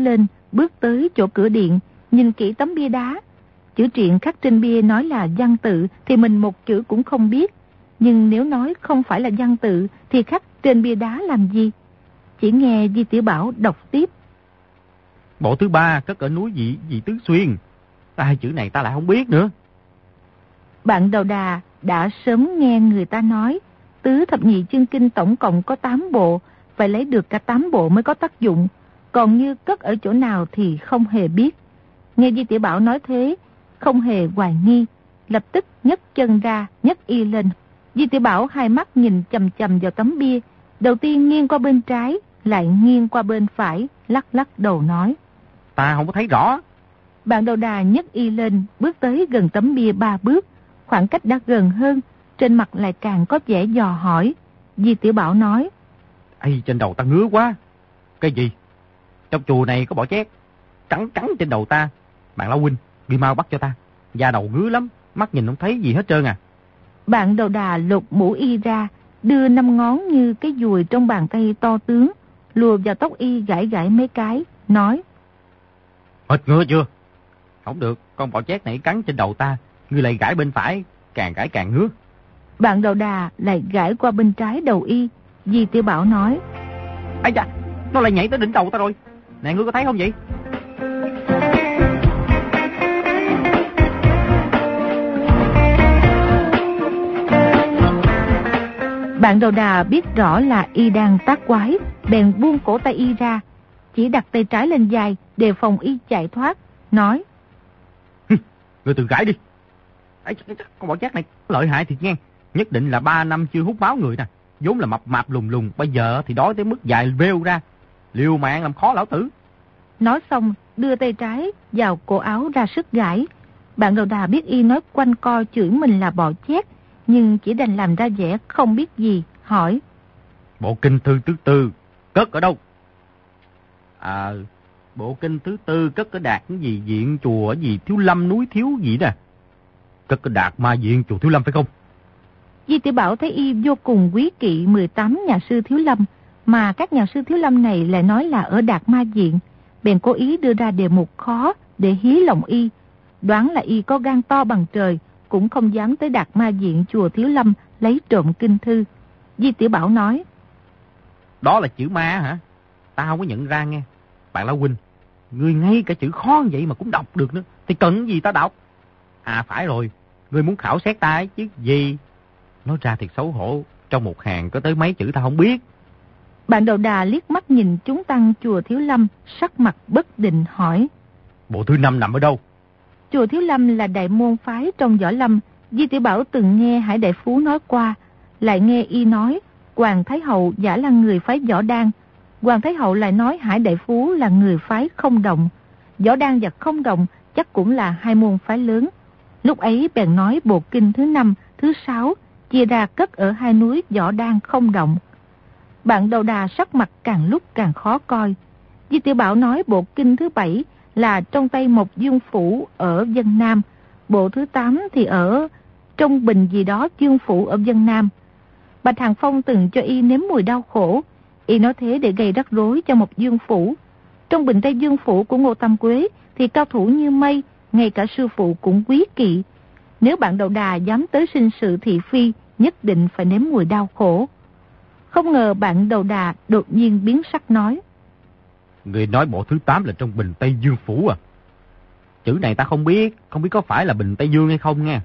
bước tới chỗ cửa điện, nhìn kỹ tấm bia đá. Chữ triện khắc trên bia nói là văn tự thì mình một chữ cũng không biết. Nhưng nếu nói không phải là văn tự thì khắc trên bia đá làm gì? Chỉ nghe Di Tiểu Bảo đọc tiếp. Bộ thứ ba cất ở núi Dị Dị Tứ Xuyên. Hai chữ này ta lại không biết nữa. Bạn Đầu Đà đã sớm nghe người ta nói tứ thập nhị chương kinh tổng cộng có tám bộ, phải lấy được cả tám bộ mới có tác dụng. Còn như cất ở chỗ nào thì không hề biết. Nghe Di Tiểu Bảo nói thế, không hề hoài nghi, lập tức nhấc chân ra, nhấc y lên. Di Tiểu Bảo hai mắt nhìn chầm chầm vào tấm bia, đầu tiên nghiêng qua bên trái, lại nghiêng qua bên phải, lắc lắc đầu nói. Ta không có thấy rõ. Bạn Đầu Đà nhấc y lên, bước tới gần tấm bia ba bước, khoảng cách đã gần hơn, trên mặt lại càng có vẻ dò hỏi. Di Tiểu Bảo nói. Ây, trên đầu ta ngứa quá. Cái gì? Trong chùa này có bọ chét trắng trắng trên đầu ta. Bạn Lão huynh, đi mau bắt cho ta. Da đầu ngứa lắm, mắt nhìn không thấy gì hết trơn à. Bạn Đầu Đà lột mũ y ra, đưa năm ngón như cái dùi trong bàn tay to tướng, lùa vào tóc y gãi gãi mấy cái, nói. Hết ngứa chưa? Không được, con bọ chét này cắn trên đầu ta, ngươi lại gãi bên phải, càng gãi càng ngứa. Bạn Đầu Đà lại gãi qua bên trái đầu y. Di Tiểu Bảo nói. Ây da, nó lại nhảy tới đỉnh đầu ta rồi. Nè, ngươi có thấy không vậy? Bạn Đầu Đà biết rõ là y đang tác quái, bèn buông cổ tay y ra, chỉ đặt tay trái lên vai, đề phòng y chạy thoát, nói. Ngươi tự gãi đi. Ây, con bọ chét này lợi hại thiệt nghe. Nhất định là ba năm chưa hút máu người nè. Vốn là mập mạp lùng lùng, bây giờ thì đói tới mức dài vêu ra. Liều mạng làm khó lão tử. Nói xong, đưa tay trái vào cổ áo ra sức gãi. Bạn Đầu Đà biết y nói quanh co chửi mình là bọ chét, nhưng chỉ đành làm ra vẻ không biết gì, hỏi. Bộ kinh thư thứ tư, cất ở đâu? À, bộ kinh thứ tư cất ở Đạt cái gì viện chùa gì Thiếu Lâm núi Thiếu gì nè. Cất ở Đạt Ma viện chùa Thiếu Lâm phải không? Di Tiểu Bảo thấy y vô cùng quý kỵ mười tám nhà sư Thiếu Lâm, mà các nhà sư Thiếu Lâm này lại nói là ở Đạt Ma viện, bèn cố ý đưa ra đề mục khó để hí lòng y. Đoán là y có gan to bằng trời, cũng không dám tới Đạt Ma viện chùa Thiếu Lâm lấy trộm kinh thư. Di Tiểu Bảo nói. Đó là chữ ma hả? Ta không có nhận ra nghe. Bạn Lão huynh, ngươi ngay cả chữ khó vậy mà cũng đọc được nữa, thì cần gì ta đọc? À phải rồi, ngươi muốn khảo xét ta ấy chứ gì? Nói ra thiệt xấu hổ, trong một hàng có tới mấy chữ ta không biết. Bạn Đầu Đà liếc mắt nhìn chúng tăng chùa Thiếu Lâm, sắc mặt bất định hỏi. Bộ thứ năm nằm ở đâu? Chùa Thiếu Lâm là đại môn phái trong võ lâm. Di Tiểu Bảo từng nghe Hải Đại Phú nói qua, lại nghe y nói Hoàng Thái Hậu giả là người phái Võ Đan. Hoàng Thái Hậu lại nói Hải Đại Phú là người phái Không Động. Võ Đan và Không Động chắc cũng là hai môn phái lớn. Lúc ấy bèn nói bộ kinh thứ năm, thứ sáu chia ra cất ở hai núi Võ Đan Không Động. Bạn Đầu Đà sắc mặt càng lúc càng khó coi. Di Tiểu Bảo nói bộ kinh thứ bảy là trong tay Mộc Dương Phủ ở Vân Nam, bộ thứ tám thì ở trong bình gì đó Dương Phủ ở Vân Nam. Bạch Hàng Phong từng cho y nếm mùi đau khổ, y nói thế để gây rắc rối cho Mộc Dương Phủ. Trong bình Tây Dương Phủ của Ngô Tam Quế thì cao thủ như mây, ngay cả sư phụ cũng quý kỵ. Nếu bạn Đầu Đà dám tới sinh sự thị phi, nhất định phải nếm mùi đau khổ. Không ngờ bạn Đầu Đà đột nhiên biến sắc nói. Người nói bộ thứ tám là trong bình Tây Dương Phủ à? Chữ này ta không biết, không biết có phải là bình Tây Dương hay không nha.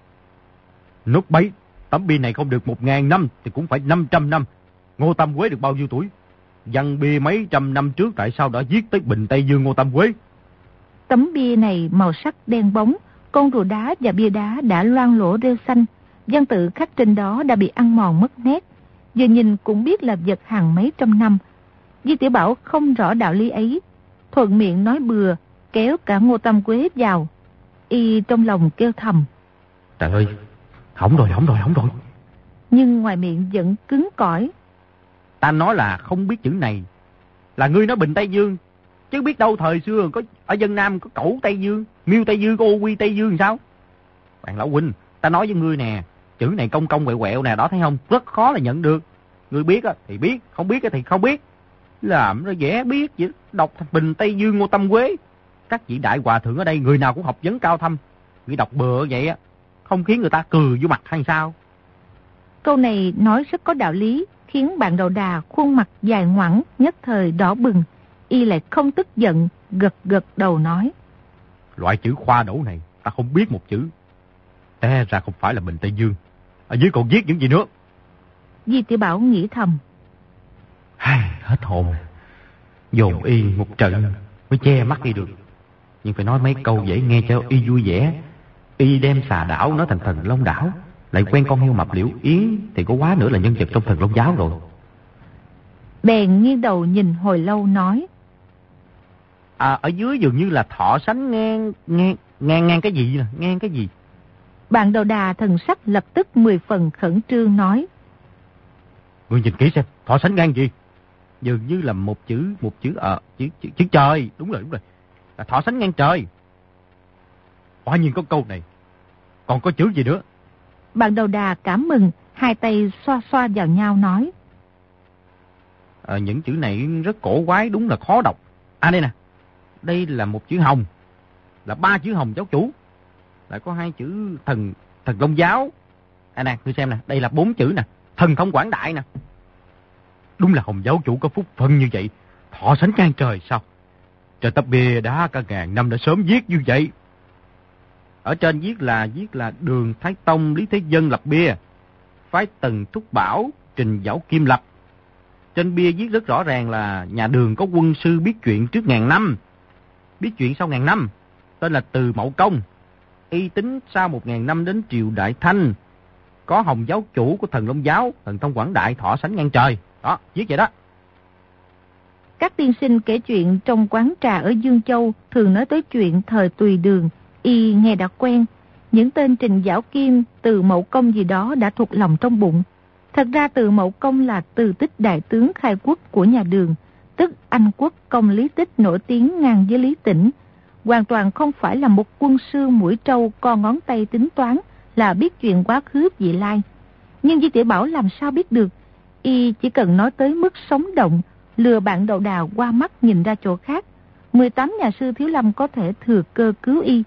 Nút bấy, tấm bia này không được một ngàn năm thì cũng phải năm trăm năm. Ngô Tam Quế được bao nhiêu tuổi? Văn bia mấy trăm năm trước tại sao đã viết tới bình Tây Dương Ngô Tam Quế? Tấm bia này màu sắc đen bóng, con rùa đá và bia đá đã loang lỗ rêu xanh. Văn tự khắc trên đó đã bị ăn mòn mất nét, vừa nhìn cũng biết là vật hàng mấy trăm năm. Di Tiểu Bảo không rõ đạo lý ấy, thuận miệng nói bừa, kéo cả Ngô Tam Quế vào. Y trong lòng kêu thầm. Trời ơi, hỏng rồi, hỏng rồi, hỏng rồi. Nhưng ngoài miệng vẫn cứng cỏi. Ta nói là không biết chữ này, là ngươi nói bình Tây Dương, chứ biết đâu thời xưa có ở Vân Nam có Cẩu Tây Dương, Miêu Tây Dương, có Ô Quy Tây Dương sao? Bạn Lão huynh, ta nói với ngươi nè, chữ này cong cong quẹo quẹo nè, đó thấy không? Rất khó là nhận được. Ngươi biết á thì biết, không biết á thì không biết. Làm nó dễ biết vậy. Đọc Bình Tây Dương Ngô Tâm Quế. Các vị đại hòa thượng ở đây người nào cũng học vấn cao thâm. Nghĩ đọc bừa vậy á, không khiến người ta cười vô mặt hay sao? Câu này nói rất có đạo lý, khiến bạn đầu đà khuôn mặt dài ngoẵng nhất thời đỏ bừng. Y lại không tức giận, gật gật đầu nói. Loại chữ khoa đổ này ta không biết một chữ. Té ra không phải là Bình Tây Dương. Ở dưới còn viết những gì nữa? Di Tiểu Bảo nghĩ thầm. Hết hồn. Dồn y một trận mới che mắt đi được. Nhưng phải nói mấy câu dễ nghe cho y vui vẻ. Y đem xà đảo nói thành thần Long đảo, lại quen con heo mập Liễu Yến thì có quá nữa là nhân vật trong thần Long giáo rồi. Bèn nghiêng đầu nhìn hồi lâu nói. À, ở dưới dường như là thọ sánh ngang, ngang, ngang, ngang cái gì nè, ngang cái gì? Bạn đầu đà thần sắc lập tức mười phần khẩn trương nói. Ngươi nhìn kỹ xem, thọ sánh ngang gì? Dường như là một chữ, một chữ, ờ, à, chữ, chữ, chữ trời, đúng rồi, đúng rồi. Là thọ sánh ngang trời. Quả nhiên có câu này. Còn có chữ gì nữa? Bạn đầu đà cảm mừng, hai tay xoa xoa vào nhau nói. À, những chữ này rất cổ quái, đúng là khó đọc. À đây nè, đây là một chữ hồng, là ba chữ hồng giáo chủ. Lại có hai chữ thần thần Long giáo. À nè, ngươi xem nè, đây là bốn chữ nè, thần thông quảng đại nè. Đúng là Hồng giáo chủ có phúc phân như vậy, thọ sánh ngang trời sao? Trời tấp bia đã cả ngàn năm đã sớm viết như vậy. Ở trên viết là viết là Đường Thái Tông Lý Thế Dân lập bia, phái Tần Thúc Bảo Trình Dảo Kim lập. Trên bia viết rất rõ ràng là nhà Đường có quân sư biết chuyện trước ngàn năm, biết chuyện sau ngàn năm, tên là Từ Mậu Công. Y tính sau một ngàn năm đến triều Đại Thanh, có Hồng giáo chủ của thần Long giáo, thần thông quảng đại, thọ sánh ngang trời. Đó, viết vậy đó. Các tiên sinh kể chuyện trong quán trà ở Dương Châu thường nói tới chuyện thời Tùy Đường, y nghe đã quen. Những tên Trình Dảo Kim, Từ Mậu Công gì đó đã thuộc lòng trong bụng. Thật ra Từ Mậu Công là từ tích đại tướng khai quốc của nhà Đường, tức Anh quốc công Lý Tích nổi tiếng ngang với Lý Tĩnh. Hoàn toàn không phải là một quân sư mũi trâu con ngón tay tính toán là biết chuyện quá khứ vị lai. Nhưng Di Tiểu Bảo làm sao biết được? Y chỉ cần nói tới mức sống động, lừa bạn đầu đà qua mắt nhìn ra chỗ khác. mười tám nhà sư Thiếu Lâm có thể thừa cơ cứu y.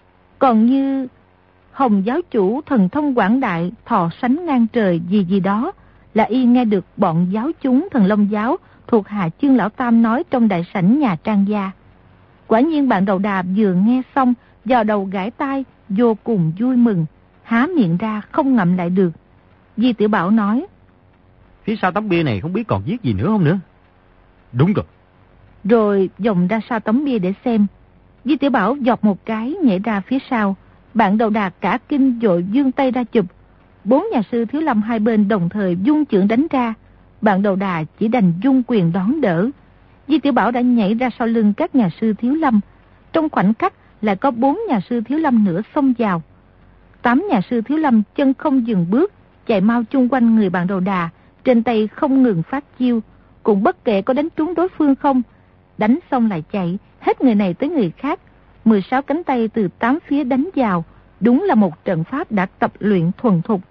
Còn như Hồng giáo chủ thần thông quảng đại, thọ sánh ngang trời gì gì đó, là y nghe được bọn giáo chúng thần Long giáo thuộc hạ Chương Lão Tam nói trong đại sảnh nhà Trang gia. Quả nhiên bạn đầu đà vừa nghe xong, vào đầu gãi tai, vô cùng vui mừng, há miệng ra không ngậm lại được. Di Tiểu Bảo nói. Phía sau tấm bia này không biết còn viết gì nữa không nữa? Đúng rồi. Rồi vòng ra sau tấm bia để xem. Di Tiểu Bảo giọt một cái nhảy ra phía sau. Bạn đầu đà cả kinh vội vươn tay ra chụp. Bốn nhà sư Thiếu Lâm hai bên đồng thời dung chưởng đánh ra. Bạn đầu đà chỉ đành dung quyền đón đỡ. Di Tiểu Bảo đã nhảy ra sau lưng các nhà sư Thiếu Lâm. Trong khoảnh khắc lại có bốn nhà sư Thiếu Lâm nữa xông vào. Tám nhà sư Thiếu Lâm chân không dừng bước, chạy mau chung quanh người bạn đầu đà, trên tay không ngừng phát chiêu, cũng bất kể có đánh trúng đối phương không. Đánh xong lại chạy, hết người này tới người khác. mười sáu cánh tay từ tám phía đánh vào, đúng là một trận pháp đã tập luyện thuần thục.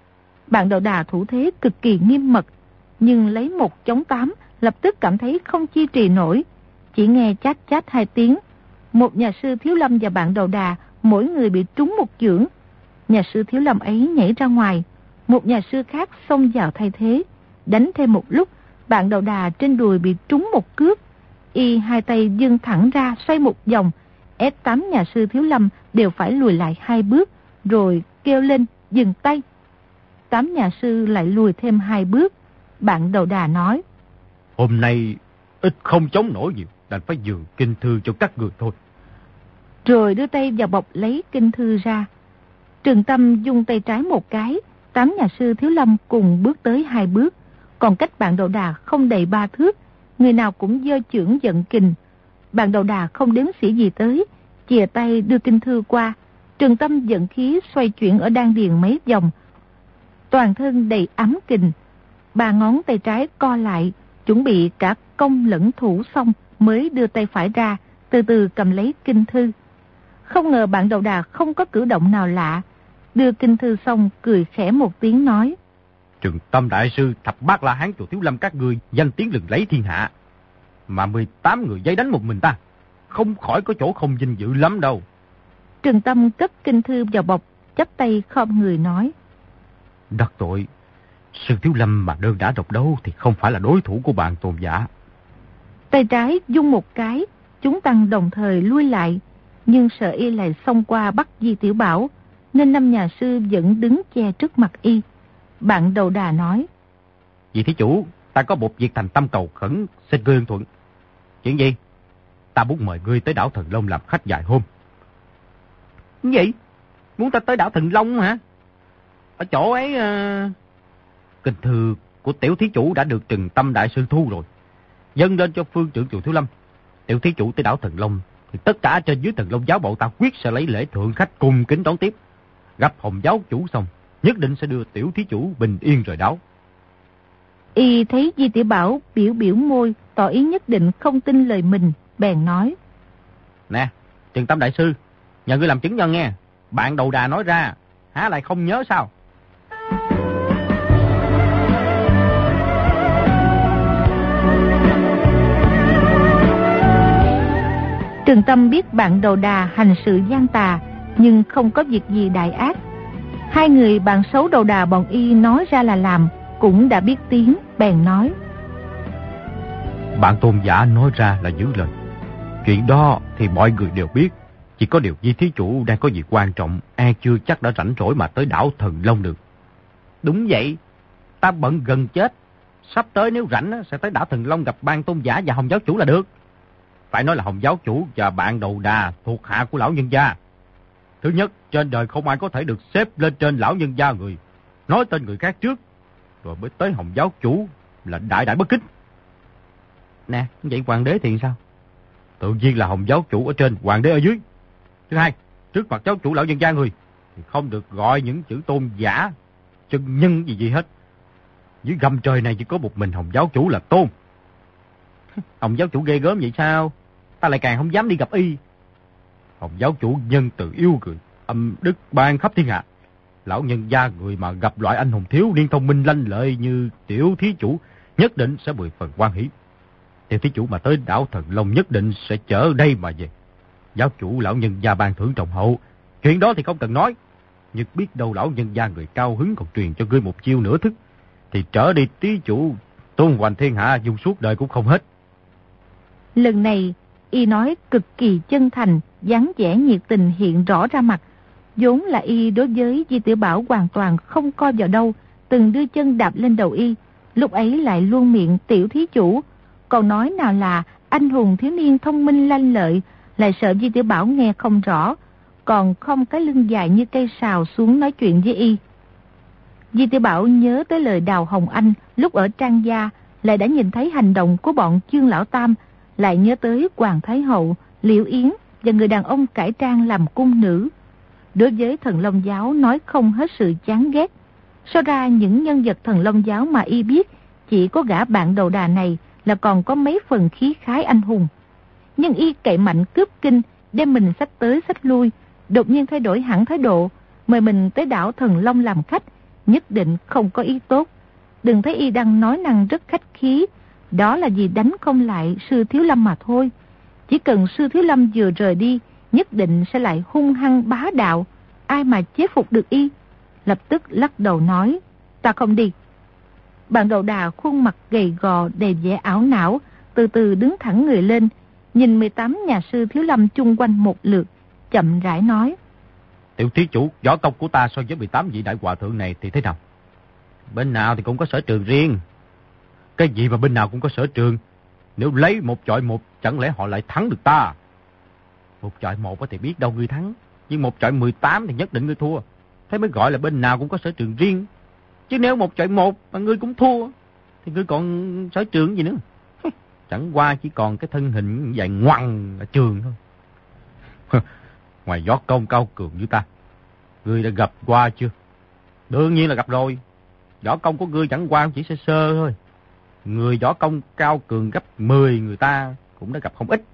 Bạn đầu đà thủ thế cực kỳ nghiêm mật, nhưng lấy một chống tám, lập tức cảm thấy không chi trì nổi. Chỉ nghe chát chát hai tiếng, một nhà sư Thiếu Lâm và bạn đầu đà mỗi người bị trúng một chưởng. Nhà sư Thiếu Lâm ấy nhảy ra ngoài, một nhà sư khác xông vào thay thế. Đánh thêm một lúc, bạn đầu đà trên đùi bị trúng một cước. Y hai tay dâng thẳng ra xoay một vòng, ép tám nhà sư Thiếu Lâm đều phải lùi lại hai bước, rồi kêu lên dừng tay. Tám nhà sư lại lùi thêm hai bước. Bạn đầu đà nói. Hôm nay ít không chống nổi nhiều, đành phải dường kinh thư cho các người thôi. Rồi đưa tay vào bọc lấy kinh thư ra. Trường Tâm dung tay trái một cái, tám nhà sư Thiếu Lâm cùng bước tới hai bước. Còn cách bạn đầu đà không đầy ba thước, người nào cũng giơ chưởng giận kình. Bạn đầu đà không đếm xỉa gì tới, chìa tay đưa kinh thư qua. Trường Tâm giận khí xoay chuyển ở đan điền mấy vòng, toàn thân đầy ấm kình. Ba ngón tay trái co lại, chuẩn bị cả công lẫn thủ xong mới đưa tay phải ra, từ từ cầm lấy kinh thư. Không ngờ bạn đầu đà không có cử động nào lạ, đưa kinh thư xong cười khẽ một tiếng nói. Trường Tâm đại sư thập bát la hán chùa Thiếu Lâm các ngươi danh tiếng lừng lấy thiên hạ, mà mười tám người dây đánh một mình ta, không khỏi có chỗ không vinh dự lắm đâu. Trường Tâm cất kinh thư vào bọc, chắp tay khom người nói. Đắc tội, Sư Thiếu Lâm mà đơn đã độc đấu thì không phải là đối thủ của bạn Tôn giả. Tay trái dung một cái, chúng tăng đồng thời lui lại, nhưng sợ y lại xông qua bắt Di Tiểu Bảo, nên năm nhà sư vẫn đứng che trước mặt y. Bạn Đầu Đà nói. Vì thí chủ, ta có một việc thành tâm cầu khẩn, xin ngươi ưng thuận. Chuyện gì? Ta muốn mời ngươi tới đảo Thần Long làm khách vài hôm. Gì? Muốn ta tới đảo Thần Long hả? Ở chỗ ấy... Uh... Kinh thư của tiểu thí chủ đã được Trừng Tâm đại sư thu rồi, dâng lên cho phương trưởng chùa Thiếu Lâm. Tiểu thí chủ tới đảo Thần Long thì tất cả trên dưới Thần Long giáo bộ ta quyết sẽ lấy lễ thượng khách cùng kính đón tiếp. Gặp Hồng giáo chủ xong, nhất định sẽ đưa tiểu thí chủ bình yên rời đảo. Y thấy Di Tiểu Bảo biểu biểu môi, tỏ ý nhất định không tin lời mình, bèn nói. Nè, Trừng Tâm đại sư, nhờ ngươi làm chứng nhân nghe. Bạn Đầu Đà nói ra, há lại không nhớ sao? Trường Tâm biết bạn Đầu Đà hành sự gian tà, nhưng không có việc gì đại ác. Hai người bạn xấu Đầu Đà bọn y nói ra là làm, cũng đã biết tiếng, bèn nói. Bạn Tôn giả nói ra là giữ lời. Chuyện đó thì mọi người đều biết. Chỉ có điều Di thí chủ đang có việc quan trọng, e chưa chắc đã rảnh rỗi mà tới đảo Thần Long được. Đúng vậy, ta bận gần chết. Sắp tới nếu rảnh sẽ tới đảo Thần Long gặp Ban Tôn giả và Hồng giáo chủ là được. Phải nói là Hồng giáo chủ và bạn Đầu Đà thuộc hạ của lão nhân gia. Thứ nhất, trên đời không ai có thể được xếp lên trên lão nhân gia người. Nói tên người khác trước, rồi mới tới Hồng giáo chủ là đại đại bất kính. Nè, vậy hoàng đế thì sao? Tự nhiên là Hồng giáo chủ ở trên, hoàng đế ở dưới. Thứ hai, trước mặt giáo chủ lão nhân gia người thì không được gọi những chữ tôn giả, chân nhân gì gì hết. Dưới gầm trời này chỉ có một mình Hồng giáo chủ là tôn. Hồng giáo chủ ghê gớm vậy sao? Ta lại càng không dám đi gặp y. Hồng giáo chủ nhân từ yêu người, âm đức ban khắp thiên hạ. Lão nhân gia người mà gặp loại anh hùng thiếu niên thông minh lanh lợi như tiểu thí chủ nhất định sẽ mười phần hoan hỷ. Tiểu thí chủ mà tới đảo Thần Long nhất định sẽ chở đây mà về. Giáo chủ lão nhân gia ban thưởng trọng hậu, chuyện đó thì không cần nói. Nhưng biết đâu lão nhân gia người cao hứng còn truyền cho ngươi một chiêu nửa thức, thì trở đi tí chủ tôn hoành thiên hạ dùng suốt đời cũng không hết. Lần này y nói cực kỳ chân thành, dáng vẻ nhiệt tình hiện rõ ra mặt. Vốn là y đối với Di Tiểu Bảo hoàn toàn không coi vào đâu, từng đưa chân đạp lên đầu y, lúc ấy lại luôn miệng tiểu thí chủ, còn nói nào là anh hùng thiếu niên thông minh lanh lợi, lại sợ Di Tiểu Bảo nghe không rõ, còn không cái lưng dài như cây sào xuống nói chuyện với y. Di Tiểu Bảo nhớ tới lời Đào Hồng Anh lúc ở Trang Gia, lại đã nhìn thấy hành động của bọn Chương Lão Tam, lại nhớ tới Hoàng Thái Hậu, Liễu Yến và người đàn ông cải trang làm cung nữ. Đối với Thần Long giáo nói không hết sự chán ghét. So ra những nhân vật Thần Long giáo mà y biết, chỉ có gã bạn Đầu Đà này là còn có mấy phần khí khái anh hùng. Nhưng y cậy mạnh cướp kinh, đem mình xách tới xách lui, đột nhiên thay đổi hẳn thái độ, mời mình tới đảo Thần Long làm khách, nhất định không có ý tốt. Đừng thấy y đang nói năng rất khách khí, đó là vì đánh không lại sư Thiếu Lâm mà thôi. Chỉ cần sư Thiếu Lâm vừa rời đi, nhất định sẽ lại hung hăng bá đạo, ai mà chế phục được y. Lập tức lắc đầu nói, ta không đi. Bạn Đầu Đà khuôn mặt gầy gò đầy vẻ ảo não, từ từ đứng thẳng người lên, nhìn mười tám nhà sư Thiếu Lâm chung quanh một lượt, chậm rãi nói. Tiểu thí chủ, võ công của ta so với mười tám vị đại hòa thượng này thì thế nào? Bên nào thì cũng có sở trường riêng. Cái gì mà bên nào cũng có sở trường? Nếu lấy một chọi một, chẳng lẽ họ lại thắng được ta? Một chọi một thì biết đâu ngươi thắng, nhưng một chọi mười tám thì nhất định ngươi thua. Thế mới gọi là bên nào cũng có sở trường riêng. Chứ nếu một chọi một mà ngươi cũng thua, thì ngươi còn sở trường gì nữa? Chẳng qua chỉ còn cái thân hình dài ngoằng ở trường thôi. Ngoài võ công cao cường như ta, ngươi đã gặp qua chưa? Đương nhiên là gặp rồi. Võ công của ngươi chẳng qua chỉ sơ sơ thôi. Người võ công cao cường gấp mười người ta cũng đã gặp không ít.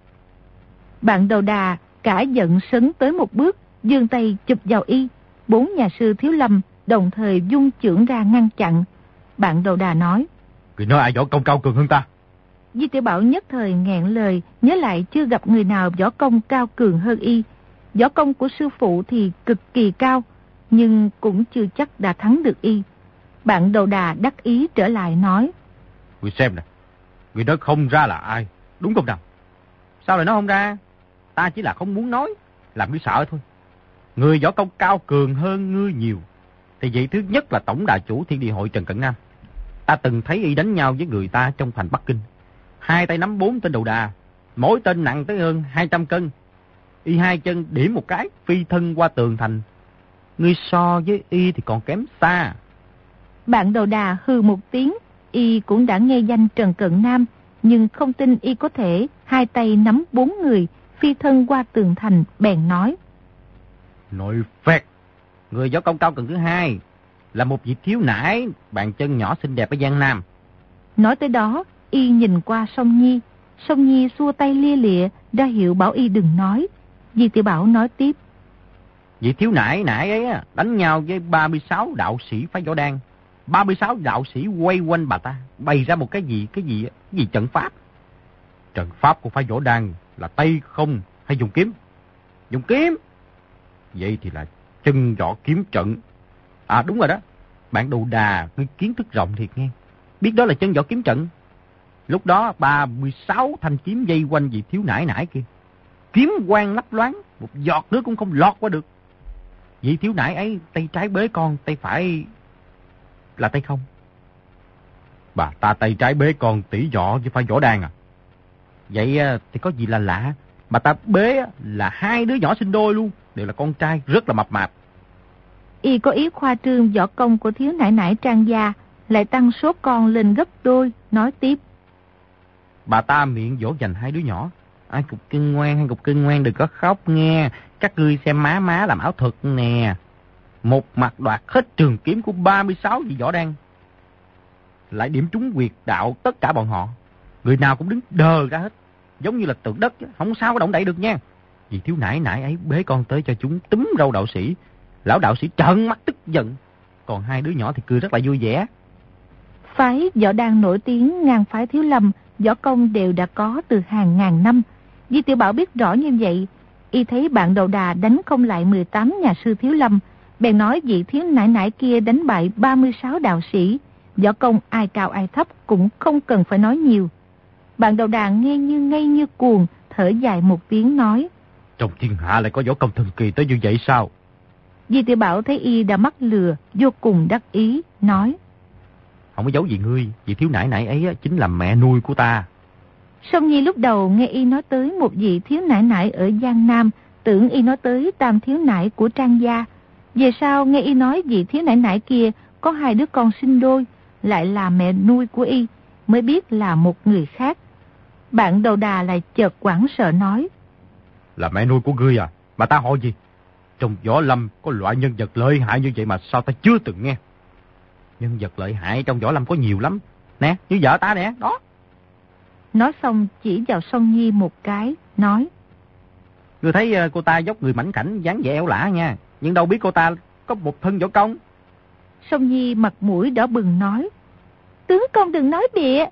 Bạn Đầu Đà cả giận sấn tới một bước, giương tay chụp vào y. Bốn nhà sư Thiếu Lâm đồng thời dung chưởng ra ngăn chặn. Bạn Đầu Đà nói, người nói ai võ công cao cường hơn ta? Di Tiểu Bảo nhất thời nghẹn lời, nhớ lại chưa gặp người nào võ công cao cường hơn y. Võ công của sư phụ thì cực kỳ cao, nhưng cũng chưa chắc đã thắng được y. Bạn Đầu Đà đắc ý trở lại nói: Người xem nè, người đó không ra là ai, đúng không nào? Sao lại nói không ra? Ta chỉ là không muốn nói, làm ngươi sợ thôi. Người võ công cao cường hơn ngươi nhiều, thì vị thứ nhất là tổng đà chủ Thiên Địa Hội Trần Cận Nam. Ta từng thấy y đánh nhau với người ta trong thành Bắc Kinh. Hai tay nắm bốn tên đầu đà, mỗi tên nặng tới hơn hai trăm cân. Y hai chân điểm một cái, phi thân qua tường thành. Ngươi so với y thì còn kém xa. Bạn Đầu Đà hừ một tiếng, y cũng đã nghe danh Trần Cận Nam, nhưng không tin y có thể hai tay nắm bốn người, phi thân qua tường thành, bèn nói: Nội phẹt, người võ công cao cường thứ hai là một vị thiếu nãi, bàn chân nhỏ xinh đẹp ở Giang Nam. Nói tới đó, y nhìn qua Song Nhi. Song Nhi xua tay lia lịa, ra hiệu bảo y đừng nói. Di Tiểu Bảo nói tiếp: Vị thiếu nãi nãi ấy đánh nhau với ba mươi sáu đạo sĩ phái võ đan. ba mươi sáu đạo sĩ quay quanh bà ta, bày ra một cái gì, cái gì, cái gì trận pháp. Trận pháp của phái võ đan là tay không hay dùng kiếm? Dùng kiếm. Vậy thì là chân võ kiếm trận. À đúng rồi đó, bạn Đầu Đà, ngươi kiến thức rộng thiệt nghe. Biết đó là chân võ kiếm trận. Lúc đó ba mươi sáu thanh kiếm dây quanh vị thiếu nãi nãi kia. Kiếm quang lấp loáng, một giọt nước cũng không lọt qua được. Vị thiếu nãi ấy tay trái bế con, tay phải là tay không. Bà ta tay trái bế con tỷ võ với phái võ đan à? Vậy thì có gì là lạ. Bà ta bế là hai đứa nhỏ sinh đôi luôn, đều là con trai, rất là mập mạp. Y có ý khoa trương võ công của thiếu nãi nãi Trang gia, lại tăng số con lên gấp đôi, nói tiếp: Bà ta miệng dỗ dành hai đứa nhỏ. Ai cục cưng ngoan, hai cục cưng ngoan đừng có khóc nghe. Các ngươi xem má má làm ảo thuật nè. Một mặt đoạt hết trường kiếm của ba mươi sáu vị võ đan, lại điểm trúng quyệt đạo tất cả bọn họ. Người nào cũng đứng đờ ra hết, giống như là tượng đất, không sao có động đậy được nha. Vì thiếu nãi nãi ấy bế con tới cho chúng túm râu đạo sĩ. Lão đạo sĩ trợn mắt tức giận, còn hai đứa nhỏ thì cười rất là vui vẻ. Phái võ đan nổi tiếng ngang phái Thiếu Lâm, võ công đều đã có từ hàng ngàn năm. Di Tiểu Bảo biết rõ như vậy, y thấy bạn Đầu Đà đánh không lại mười tám nhà sư Thiếu Lâm, bèn nói vị thiếu nãi nãi kia đánh bại ba mươi sáu đạo sĩ, võ công ai cao ai thấp cũng không cần phải nói nhiều. Bạn Đầu Đà nghe như ngây như cuồng, thở dài một tiếng nói: Trong thiên hạ lại có võ công thần kỳ tới như vậy sao? Di Tiểu Bảo thấy y đã mắc lừa, vô cùng đắc ý, nói: Không có giấu gì ngươi, vị thiếu nãi nãi ấy chính là mẹ nuôi của ta. Song Nhi lúc đầu nghe y nói tới một vị thiếu nãi nãi ở Giang Nam, tưởng y nói tới tam thiếu nãi của Trang gia. Về sau nghe y nói vị thiếu nãi nãi kia có hai đứa con sinh đôi, lại là mẹ nuôi của y, mới biết là một người khác. Bạn Đầu Đà lại chợt hoảng sợ nói: Là mẹ nuôi của ngươi à? Mà ta hỏi gì? Trong võ lâm có loại nhân vật lợi hại như vậy mà sao ta chưa từng nghe? Nhân vật lợi hại trong võ lâm có nhiều lắm. Nè, như vợ ta nè, đó. Nói xong chỉ vào Song Nhi một cái, nói: Ngươi thấy cô ta dốc người mảnh khảnh, dáng vẻ eo lả nha, nhưng đâu biết cô ta có một thân võ công. Song Nhi mặt mũi đỏ bừng nói: Tướng công đừng nói bịa.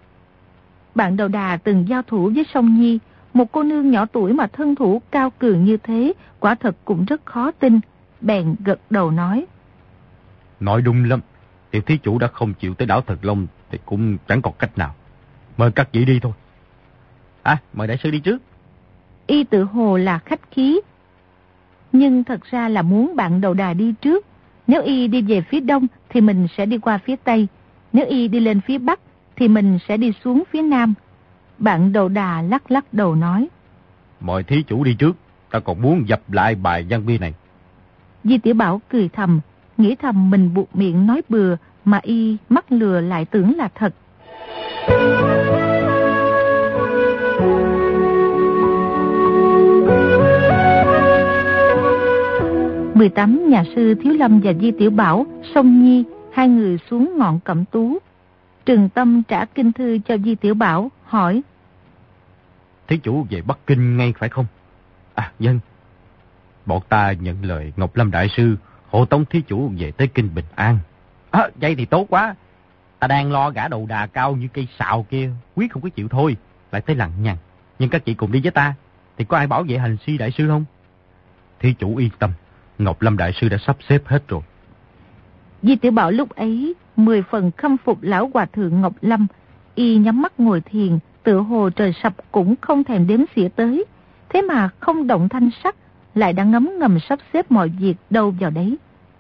Bạn Đầu Đà từng giao thủ với Song Nhi, một cô nương nhỏ tuổi mà thân thủ cao cường như thế, quả thật cũng rất khó tin. Bèn gật đầu nói: Nói đúng lắm, tiểu thí chủ đã không chịu tới đảo Thật Long thì cũng chẳng còn cách nào. Mời các vị đi thôi. À, mời đại sư đi trước. Y tự hồ là khách khí, nhưng thật ra là muốn bạn Đầu Đà đi trước. Nếu y đi về phía đông thì mình sẽ đi qua phía tây, nếu y đi lên phía bắc thì mình sẽ đi xuống phía nam. Bạn Đầu Đà lắc lắc đầu nói: Mời thí chủ đi trước, ta còn muốn dập lại bài văn bia này. Di Tiểu Bảo cười thầm, nghĩ thầm mình buộc miệng nói bừa, mà y mắc lừa lại tưởng là thật. mười tám nhà sư Thiếu Lâm và Di Tiểu Bảo, Song Nhi, hai người xuống ngọn Cẩm Tú. Trừng Tâm trả kinh thư cho Di Tiểu Bảo, hỏi: Thí chủ về Bắc Kinh ngay phải không? À, dân. Bọn ta nhận lời Ngọc Lâm đại sư hộ tống thí chủ về tới Kinh bình an. À, vậy thì tốt quá. Ta đang lo gã đầu đà cao như cây sào kia, quyết không có chịu thôi, lại tới lằng nhằng. Nhưng các chị cùng đi với ta, thì có ai bảo vệ hành si đại sư không? Thí chủ yên tâm, Ngọc Lâm đại sư đã sắp xếp hết rồi. Di Tiểu Bảo lúc ấy mười phần khâm phục lão hòa thượng Ngọc Lâm. Y nhắm mắt ngồi thiền, tựa hồ trời sập cũng không thèm đếm xỉa tới. Thế mà không động thanh sắc, lại đã ngấm ngầm sắp xếp mọi việc đâu vào đấy.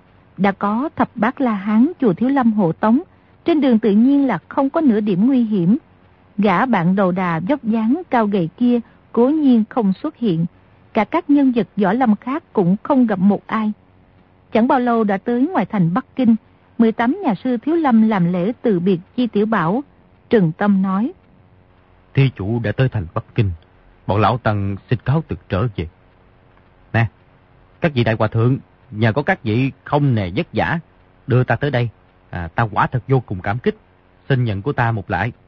Đã có thập bát La Hán chùa Thiếu Lâm hộ tống, trên đường tự nhiên là không có nửa điểm nguy hiểm. Gã bạn đầu đà dốc dáng cao gầy kia cố nhiên không xuất hiện, cả các nhân vật võ lâm khác cũng không gặp một ai. Chẳng bao lâu đã tới ngoài thành Bắc Kinh, mười tám nhà sư Thiếu Lâm làm lễ từ biệt Di Tiểu Bảo. Trừng Tâm nói: Thí chủ đã tới thành Bắc Kinh, bọn lão tăng xin cáo từ trở về. Nè, các vị đại hòa thượng, nhờ có các vị không nề vất vả đưa ta tới đây, à, ta quả thật vô cùng cảm kích, xin nhận của ta một lại.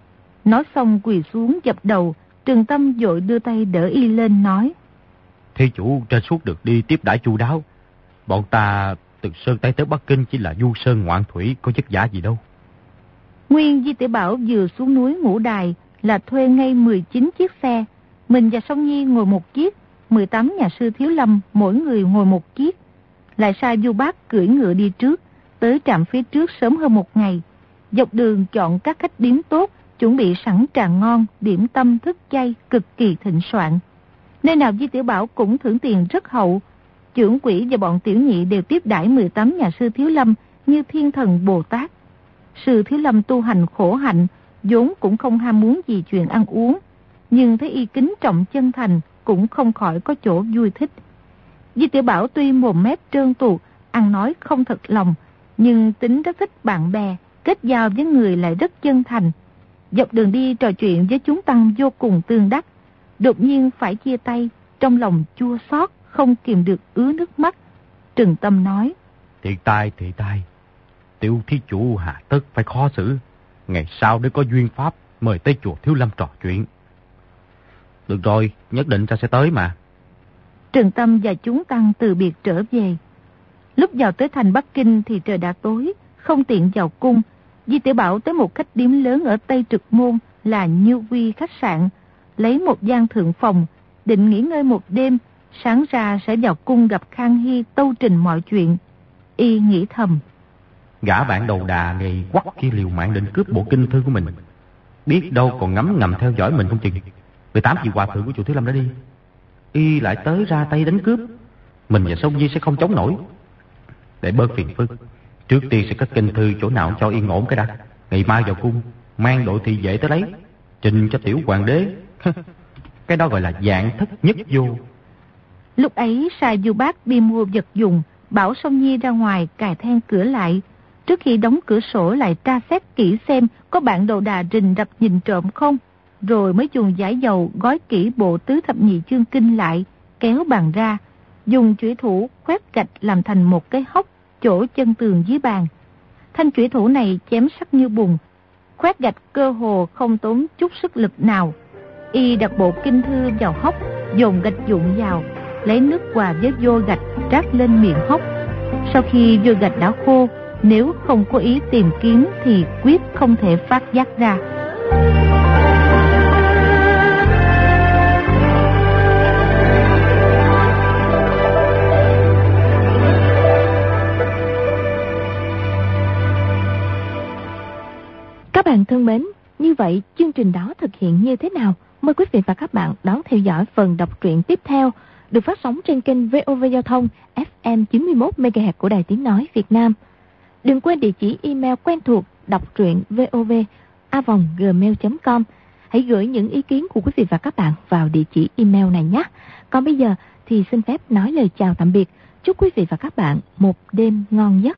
Nói xong quỳ xuống dập đầu. Trừng Tâm vội đưa tay đỡ y lên nói: Thí chủ trên suốt được đi tiếp đãi chu đáo, bọn ta từ Sơn Tây tới Bắc Kinh chỉ là du sơn ngoạn thủy, có vất vả gì đâu. Nguyên Di Tiểu Bảo vừa xuống núi Ngũ Đài là thuê ngay mười chín chiếc xe, mình và Song Nhi ngồi một chiếc, mười tám nhà sư Thiếu Lâm mỗi người ngồi một chiếc. Lại sai Du Bác cưỡi ngựa đi trước, tới trạm phía trước sớm hơn một ngày. Dọc đường chọn các khách điếm tốt, chuẩn bị sẵn trà ngon, điểm tâm thức chay cực kỳ thịnh soạn. Nơi nào Di Tiểu Bảo cũng thưởng tiền rất hậu. Trưởng quỹ và bọn tiểu nhị đều tiếp đãi mười tám nhà sư Thiếu Lâm như thiên thần Bồ Tát. Sư Thiếu Lâm tu hành khổ hạnh, vốn cũng không ham muốn gì chuyện ăn uống, nhưng thấy y kính trọng chân thành cũng không khỏi có chỗ vui thích. Di Tiểu Bảo tuy mồm mép trơn tuột, ăn nói không thật lòng, nhưng tính rất thích bạn bè, kết giao với người lại rất chân thành. Dọc đường đi trò chuyện với chúng tăng vô cùng tương đắc. Đột nhiên phải chia tay, trong lòng chua xót không kìm được ứa nước mắt. Trừng Tâm nói: Thiệt tai, thiệt tai. Tiểu thí chủ hà tất phải khó xử. Ngày sau nếu có duyên pháp mời tới chùa Thiếu Lâm trò chuyện. Được rồi, nhất định ta sẽ tới mà. Trừng Tâm và chúng tăng từ biệt trở về. Lúc vào tới thành Bắc Kinh thì trời đã tối, không tiện vào cung. Di Tiểu Bảo tới một khách điếm lớn ở Tây Trực Môn là Như Quy khách sạn, lấy một gian thượng phòng, định nghỉ ngơi một đêm, sáng ra sẽ vào cung gặp Khang Hy tâu trình mọi chuyện. Y nghĩ thầm: Gã bạn đầu đà ngày quắc kia liều mạng định cướp bộ kinh thư của mình, biết đâu còn ngấm ngầm theo dõi mình không chừng. mười tám vị hòa thượng của chùa Thiếu Lâm đã đi, y lại tới ra tay đánh cướp, mình và Song Nhi sẽ không chống nổi. Để bớt phiền phức, trước tiên sẽ cất kinh thư chỗ nào cho yên ổn cái đã. Ngày mai vào cung, mang đội thị vệ tới lấy, trình cho tiểu hoàng đế. Cái đó gọi là dạng thất nhất vô. Lúc ấy sai Du Bác đi mua vật dụng, bảo Song Nhi ra ngoài cài then cửa lại. Trước khi đóng cửa sổ lại tra xét kỹ xem có bạn đầu đà rình rập nhìn trộm không, rồi mới dùng giải dầu gói kỹ bộ tứ thập nhị chương kinh lại, kéo bàn ra, dùng chủy thủ khoét gạch làm thành một cái hốc chỗ chân tường dưới bàn. Thanh chủy thủ này chém sắc như bùn, khoét gạch cơ hồ không tốn chút sức lực nào. Y đặt bộ kinh thư vào hốc, dồn gạch dụng vào, lấy nước hòa với vôi gạch trát lên miệng hốc. Sau khi vôi gạch đã khô, nếu không có ý tìm kiếm thì quyết không thể phát giác ra. Các bạn thân mến, như vậy chương trình đó thực hiện như thế nào? Mời quý vị và các bạn đón theo dõi phần đọc truyện tiếp theo, được phát sóng trên kênh vê o vê Giao thông ép em chín mươi mốt mê ga héc của Đài Tiếng Nói Việt Nam. Đừng quên địa chỉ email quen thuộc đọc truyện vov a vòng gmail chấm com. Hãy gửi những ý kiến của quý vị và các bạn vào địa chỉ email này nhé. Còn bây giờ thì xin phép nói lời chào tạm biệt. Chúc quý vị và các bạn một đêm ngon giấc.